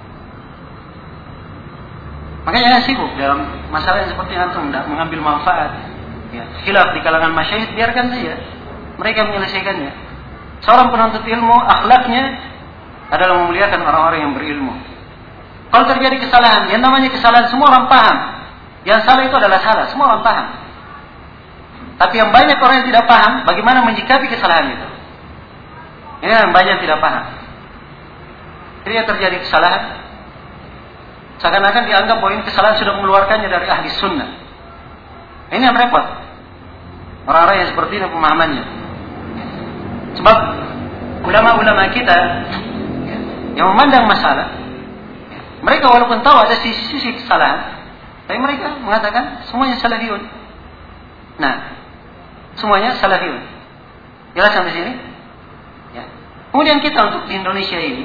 Makanya jangan sibuk dalam masalah yang seperti antum, tidak mengambil manfaat. Ya. Khilaf di kalangan masyayikh, biarkan saja mereka menyelesaikannya. Seorang penuntut ilmu, akhlaknya adalah memuliakan orang-orang yang berilmu. Kalau terjadi kesalahan, yang namanya kesalahan semua orang paham. Yang salah itu adalah salah, semua orang paham. Tapi yang banyak orang yang tidak paham bagaimana menyikapi kesalahan itu. Ini yang banyak tidak paham. Ketika terjadi kesalahan, seakan-akan dianggap bahwa ini kesalahan sudah mengeluarkannya dari ahli sunnah. Ini yang repot. Orang-orang yang seperti ini pemahamannya. Sebab ulama-ulama kita yang memandang masalah, mereka walaupun tahu ada sisi-sisi kesalahan, tapi mereka mengatakan semuanya salafiyun. Nah, semuanya salafiyun. Jelas sampai sini? Ya. Kemudian kita untuk di Indonesia ini,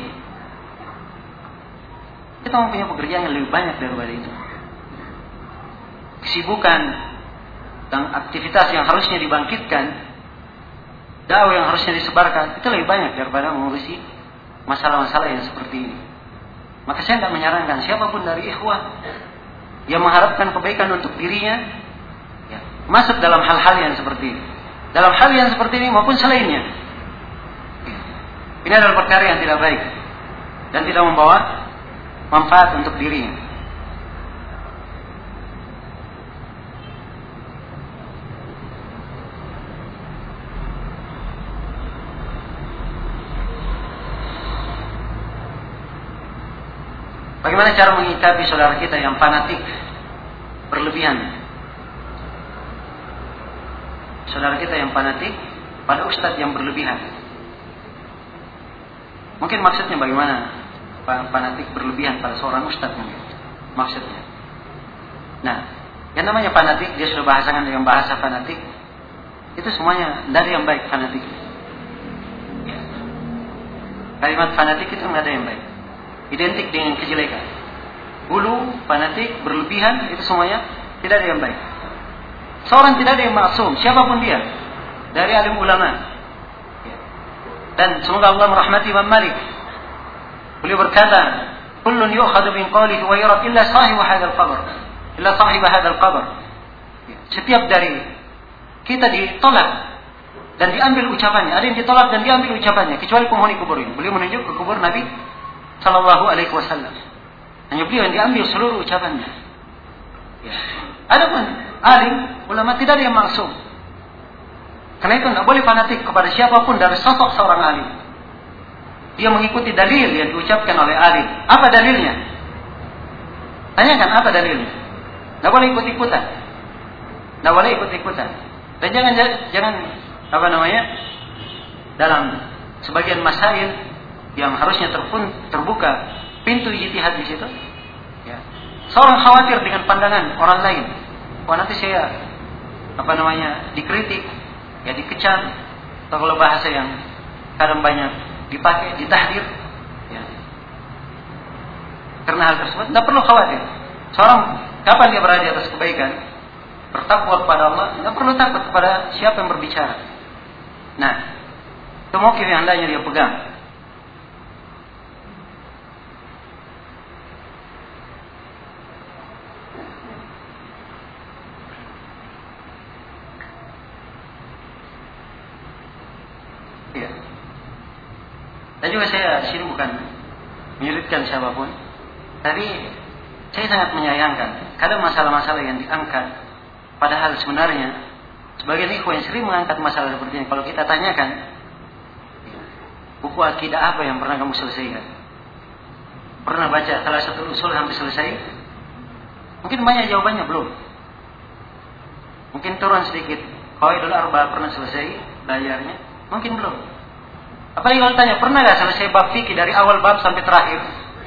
kita mempunyai pekerjaan yang lebih banyak daripada itu. Kesibukan dan aktivitas yang harusnya dibangkitkan, dakwah yang harusnya disebarkan, itu lebih banyak daripada mengurusi masalah-masalah yang seperti ini. Maka saya tidak menyarankan siapapun dari ikhwah yang mengharapkan kebaikan untuk dirinya, ya, masuk dalam hal-hal yang seperti ini. Dalam hal yang seperti ini maupun selainnya. Ini adalah perkara yang tidak baik dan tidak membawa manfaat untuk dirinya. Bagaimana cara mengikapi saudara kita yang fanatik berlebihan? Saudara kita yang fanatik pada ustadz yang berlebihan. Mungkin maksudnya bagaimana fanatik berlebihan pada seorang ustadz mungkin. Maksudnya. Nah, yang namanya fanatik, dia sudah bahasakan dengan bahasa fanatik. Itu semuanya dari yang baik fanatik. Ya. Kalimat fanatik itu tidak ada yang baik. Identik dengan kejelekan. Hulu, fanatik, berlebihan, itu semuanya tidak ada yang baik. Seorang tidak ada yang maksum, siapapun dia, dari alim ulama. Dan semoga Allah merahmati Imam Malik. Beliau berkata, "Kullun yu'khadhu min qawlihi wa yurad illa sahib hadzal qabr." Illa sahib hadzal qabr. Setiap dari kita ditolak dan diambil ucapannya. Ada yang ditolak dan diambil ucapannya, kecuali penghuni kubur ini. Beliau menunjuk ke kubur Nabi sallallahu alaihi wasallam. Hanya beliau yang diambil seluruh ucapannya. Ya. Adapun alim, ulama tidak ada yang maksum. Karena itu tidak boleh fanatik kepada siapapun dari sosok seorang alim. Dia mengikuti dalil yang diucapkan oleh alim. Apa dalilnya? Tanyakan apa dalilnya. Tidak boleh ikut-ikutan. Tidak boleh ikut-ikutan. Dan jangan dalam sebagian masail yang harusnya terbuka pintu ijtihad di situ. Ya. Seorang khawatir dengan pandangan orang lain. Wah, nanti saya dikritik, ya dikecam, atau kalau bahasa yang kadang banyak dipakai, ditahdir. Ya. Karena hal tersebut tidak perlu khawatir. Seorang kapan dia berada di atas kebaikan, bertakwa kepada Allah, tidak perlu takut kepada siapa yang berbicara. Nah, itu mauqif yang hendaknya dia pegang. Dan juga saya sini bukan menyulitkan siapapun, tapi saya sangat menyayangkan kadang masalah-masalah yang diangkat, padahal sebenarnya sebagian ikhwan yang sering mengangkat masalah seperti ini, kalau kita tanyakan buku akidah apa yang pernah kamu selesaikan, pernah baca salah satu usul hampir selesai, mungkin banyak jawabannya belum, mungkin turun sedikit. Qawaidul Arba'ah pernah selesai belajarnya, mungkin belum. Apalagi kalau tanya, pernah gak selesai bab fikih dari awal bab sampai terakhir?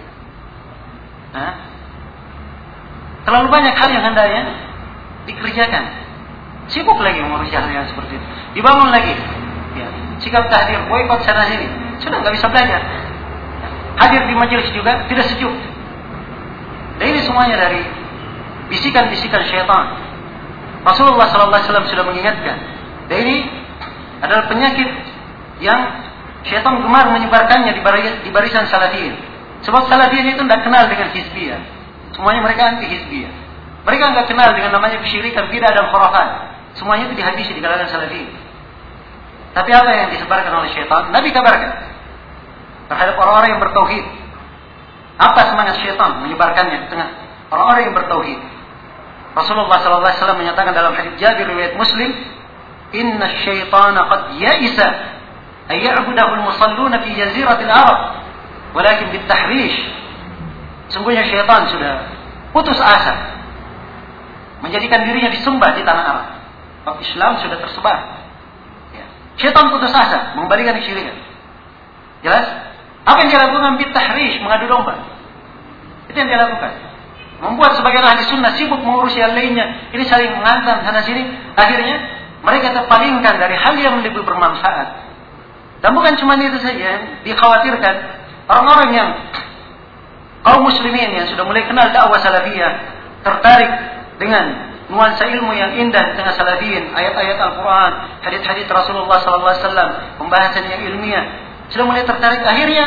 Terlalu banyak hal yang hendaknya dikerjakan. Sibuk lagi mengurusi hal yang seperti itu. Dibangun lagi. Ya. Sikap tahdir, boykot sana sini. Sudah gak bisa belajar. hadir di majelis juga tidak sejuk. Dan ini semuanya dari bisikan-bisikan syaitan. Rasulullah SAW sudah mengingatkan. Dan ini adalah penyakit yang syaitan gemar menyebarkannya di barisan salafiyin. Sebab salafiyin itu tidak kenal dengan hizbiyah. Semuanya mereka anti hizbiyah. Mereka tidak kenal dengan namanya kesyirikan, bidah dan khurafat. Semuanya itu dihabisi di kalangan salafiyin. Tapi apa yang disebarkan oleh syaitan? Nabi kabarkan terhadap orang-orang yang bertauhid. Apa semangat syaitan menyebarkannya di tengah orang-orang yang bertauhid? Rasulullah SAW menyatakan dalam hadits Jabir riwayat Muslim, "Inna syaitana qad ya'isa ay ya'budahu al-musalluna fi jaziratil Arab, walakin bit-tahrish." Sungguhnya syaitan sudah putus asa menjadikan dirinya disembah di tanah Arab. Sebab Islam sudah tersebar. Ya. Syaitan putus asa mengembalikan kesyirikan. Jelas? Apa yang dia lakukan? Bit-tahrish, mengadu domba. Itu yang dia lakukan. Membuat sebagian ahli sunnah sibuk mengurusi yang lainnya. Ini saling mengantam sana sini. Akhirnya mereka terpalingkan dari hal yang lebih bermanfaat. Dan bukan cuma itu saja yang dikhawatirkan. Orang-orang yang kaum muslimin yang sudah mulai kenal dakwah salafiyah, tertarik dengan nuansa ilmu yang indah di tengah salafiyin, ayat-ayat Al-Quran, hadits-hadits Rasulullah SAW, pembahasan yang ilmiah, sudah mulai tertarik. Akhirnya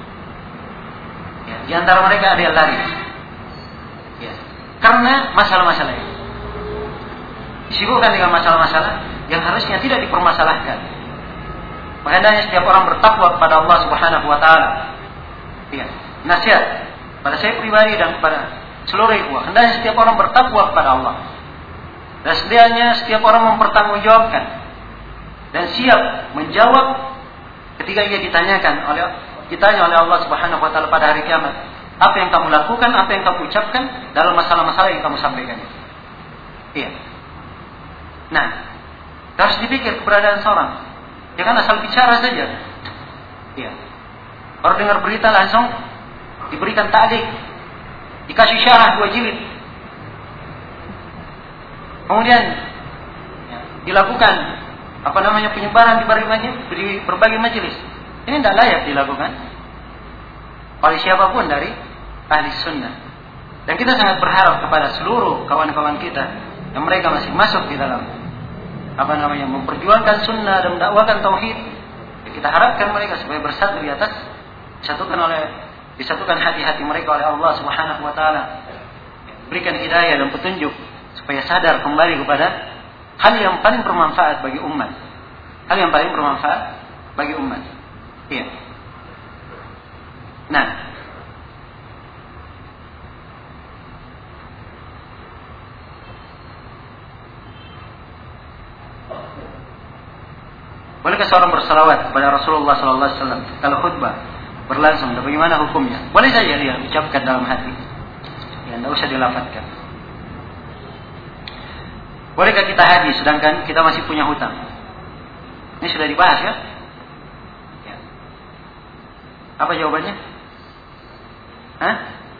ya, di antara mereka ada yang lari ya, karena masalah-masalah ini disibukkan dengan masalah-masalah yang harusnya tidak dipermasalahkan. Makanya setiap orang bertakwa kepada Allah Subhanahu wa taala. Ya, nasihat pada saya pribadi dan kepada seluruh ikhwah, hendaknya setiap orang bertakwa kepada Allah. Dan sedianya setiap orang mempertanggungjawabkan dan siap menjawab ketika ia ditanya oleh Allah Subhanahu wa taala pada hari kiamat. Apa yang kamu lakukan, apa yang kamu ucapkan dalam masalah-masalah yang kamu sampaikan. Iya. Nah, harus dipikir keberadaan seorang. Jangan asal bicara saja. Iya. Baru dengar berita langsung diberikan ta'liq, dikasih syarah 2 jilid. Kemudian ya, dilakukan penyebaran di berbagai majelis. Ini tidak layak dilakukan oleh siapapun dari ahli sunnah. Dan kita sangat berharap kepada seluruh kawan-kawan kita yang mereka masih masuk di dalam memperjuangkan sunnah dan mendakwakan tauhid. Kita harapkan mereka supaya bersatu di atas, disatukan hati-hati mereka oleh Allah Subhanahu wa taala. Berikan hidayah dan petunjuk supaya sadar kembali kepada hal yang paling bermanfaat bagi umat. Hal yang paling bermanfaat bagi umat. Iya. Nah, bolehkah seorang bersalawat kepada Rasulullah SAW kalau khutbah berlangsung? Dan bagaimana hukumnya? Boleh saja dia ucapkan dalam hati. Ya, tidak usah dilafadzkan. Bolehkah kita haji sedangkan kita masih punya hutang? Ini sudah dibahas ya? Ya. Apa jawabannya? Hah?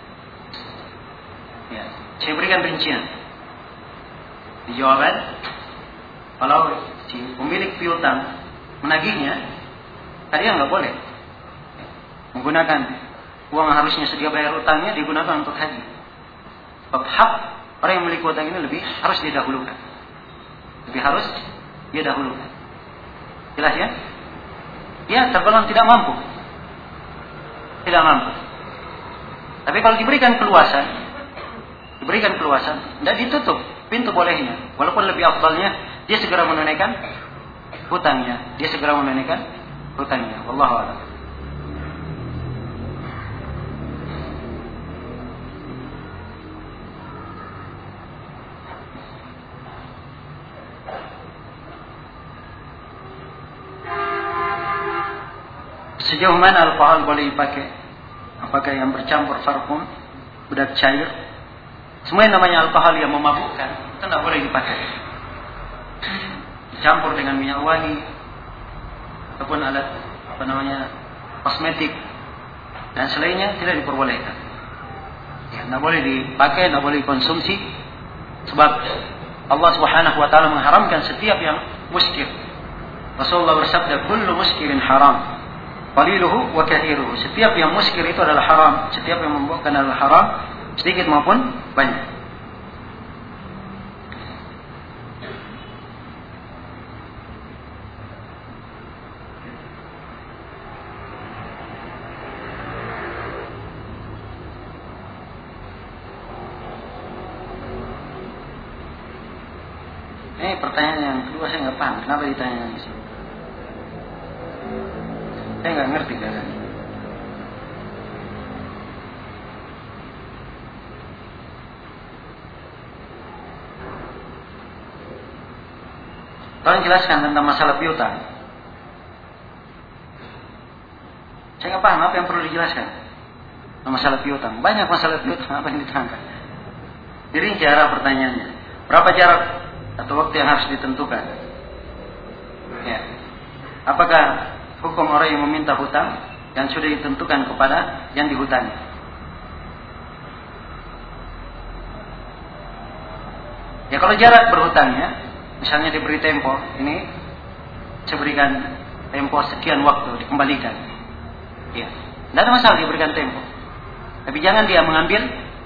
Ya. Saya berikan rincian. Di jawaban, kalau si pemilik piutang menagihnya, tadi nggak boleh menggunakan uang yang harusnya sedia bayar utangnya digunakan untuk haji. Sebab hak orang yang memiliki utang ini harus didahulukan. Harus didahulukan. Jelas ya? Ya, tergolong tidak mampu. Tidak mampu. Tapi kalau diberikan keluasan, tidak ditutup pintu bolehnya. Walaupun lebih afdalnya dia segera menunaikan hutangnya. Wallahu a'lam. Sejauh mana alkohol boleh dipakai? Apakah yang bercampur parfum, bedak cair? Semua yang namanya alkohol yang memabukkan itu tidak boleh dipakai. Dicampur dengan minyak wangi ataupun alat kosmetik dan selainnya tidak diperbolehkan. Ya, tidak boleh dipakai, tidak boleh dikonsumsi. Sebab Allah Subhanahu wa taala mengharamkan setiap yang muskir. Rasulullah bersabda, "Kullu muskirin haram." qaliluhu wa kathiruhu. Setiap yang muskir itu adalah haram, setiap yang memabukkan adalah haram, sedikit maupun banyak. Pertanyaan yang kedua saya nggak paham, kenapa ditanya di sini? Saya nggak ngerti kan? Tolong jelaskan tentang masalah piutang. Saya nggak paham apa yang perlu dijelaskan. Masalah piutang, banyak masalah piutang apa yang diterangkan. Dirinci arah pertanyaannya. Berapa jarak atau waktu yang harus ditentukan? Ya. Apakah hukum orang yang meminta hutang yang sudah ditentukan kepada yang dihutangi? Ya kalau jarak berhutangnya, misalnya diberi tempo, ini saya berikan tempo sekian waktu dikembalikan. Ya, tidak ada masalah diberikan tempo. Tapi jangan dia mengambil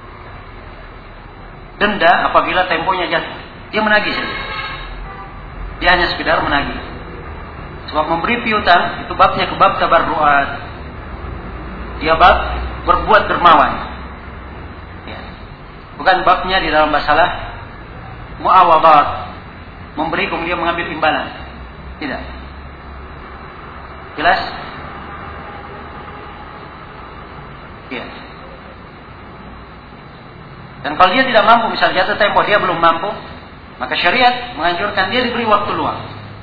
denda apabila temponya jatuh. Dia menagih saja. Dia hanya sekedar menagih. Sebab memberi piutang itu babnya ke bab tabarruat. Dia bab berbuat dermawan. Ya. Bukan babnya di dalam masalah muawadat, memberi kemudian mengambil imbalan. Tidak. Jelas? Ya. Dan kalau dia tidak mampu, misalnya jatuh tempo dia belum mampu, maka syariat menganjurkan dia diberi waktu luang.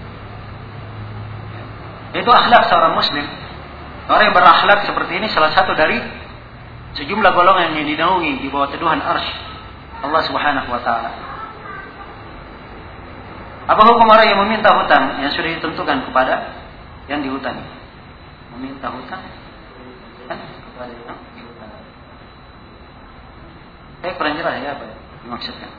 Itu akhlak seorang muslim. Orang yang berakhlak seperti ini salah satu dari sejumlah golongan yang dinaungi di bawah teduhan arsy Allah Subhanahu wa taala. Apa hukum orang yang meminta hutang yang sudah ditentukan kepada yang dihutangi? Meminta hutang kan kepada yang dihutangi. Saya kurang jelas ya apa dimaksudkan.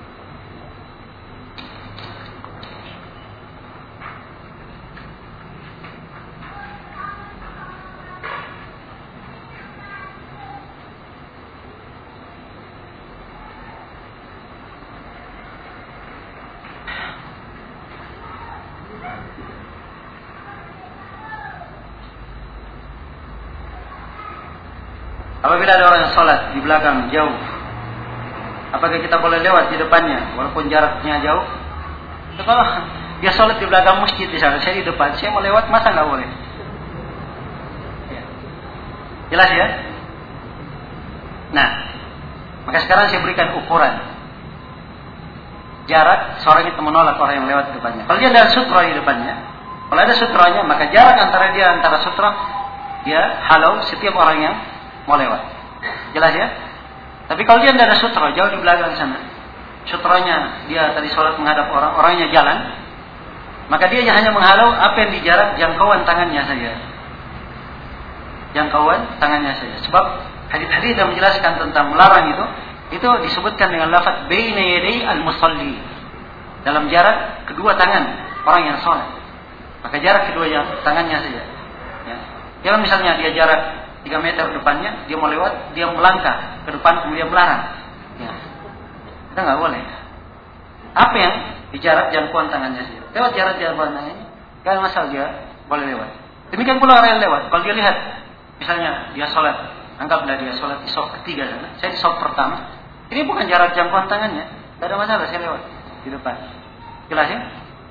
Apabila ada orang yang sholat di belakang jauh, apakah kita boleh lewat di depannya walaupun jaraknya jauh? Kalau dia sholat di belakang masjid di sana, saya di depan, saya mau lewat, masa nggak boleh? Ya. Jelas ya? Nah, maka sekarang saya berikan ukuran jarak seorang itu menolak orang yang lewat di depannya. Kalau dia ada sutra di depannya, kalau ada sutranya, maka jarak antara sutra, dia halau setiap orang yang mau lewat. Jelas ya? Tapi kalau dia tidak ada sutra, jauh di belakang sana, sutranya dia tadi sholat menghadap orang, orangnya jalan, maka dia hanya menghalau apa yang di jarak jangkauan tangannya saja. Jangkauan tangannya saja. Sebab hadis-hadis yang menjelaskan tentang melarang itu disebutkan dengan lafaz baina yaday al-musalli, dalam jarak kedua tangan orang yang sholat. Maka jarak kedua tangannya saja. Ya. Kalau misalnya dia jarak 3 meter depannya, dia mau lewat, dia melangkah ke depan kemudian melarang. Ya. Kita nggak boleh. Apa yang di jarak jangkauan tangannya saja. Lewat jarak jangkauan tangannya, kalau masalah dia boleh lewat. Demikian pula orang yang lewat. Kalau dia lihat, misalnya dia sholat, anggaplah dia sholat di shop ketiga sana, saya di shop pertama, ini bukan jarak jangkauan tangannya, tidak ada masalah, saya lewat di depan. Jelas ya?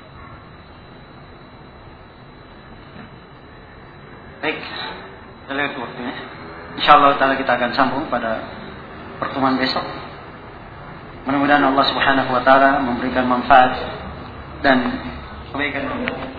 Baik. Kita lihat waktunya. InsyaAllah ta'ala kita akan sambung pada pertemuan besok. Mudah-mudahan Allah Subhanahu wa ta'ala memberikan manfaat dan kebaikan.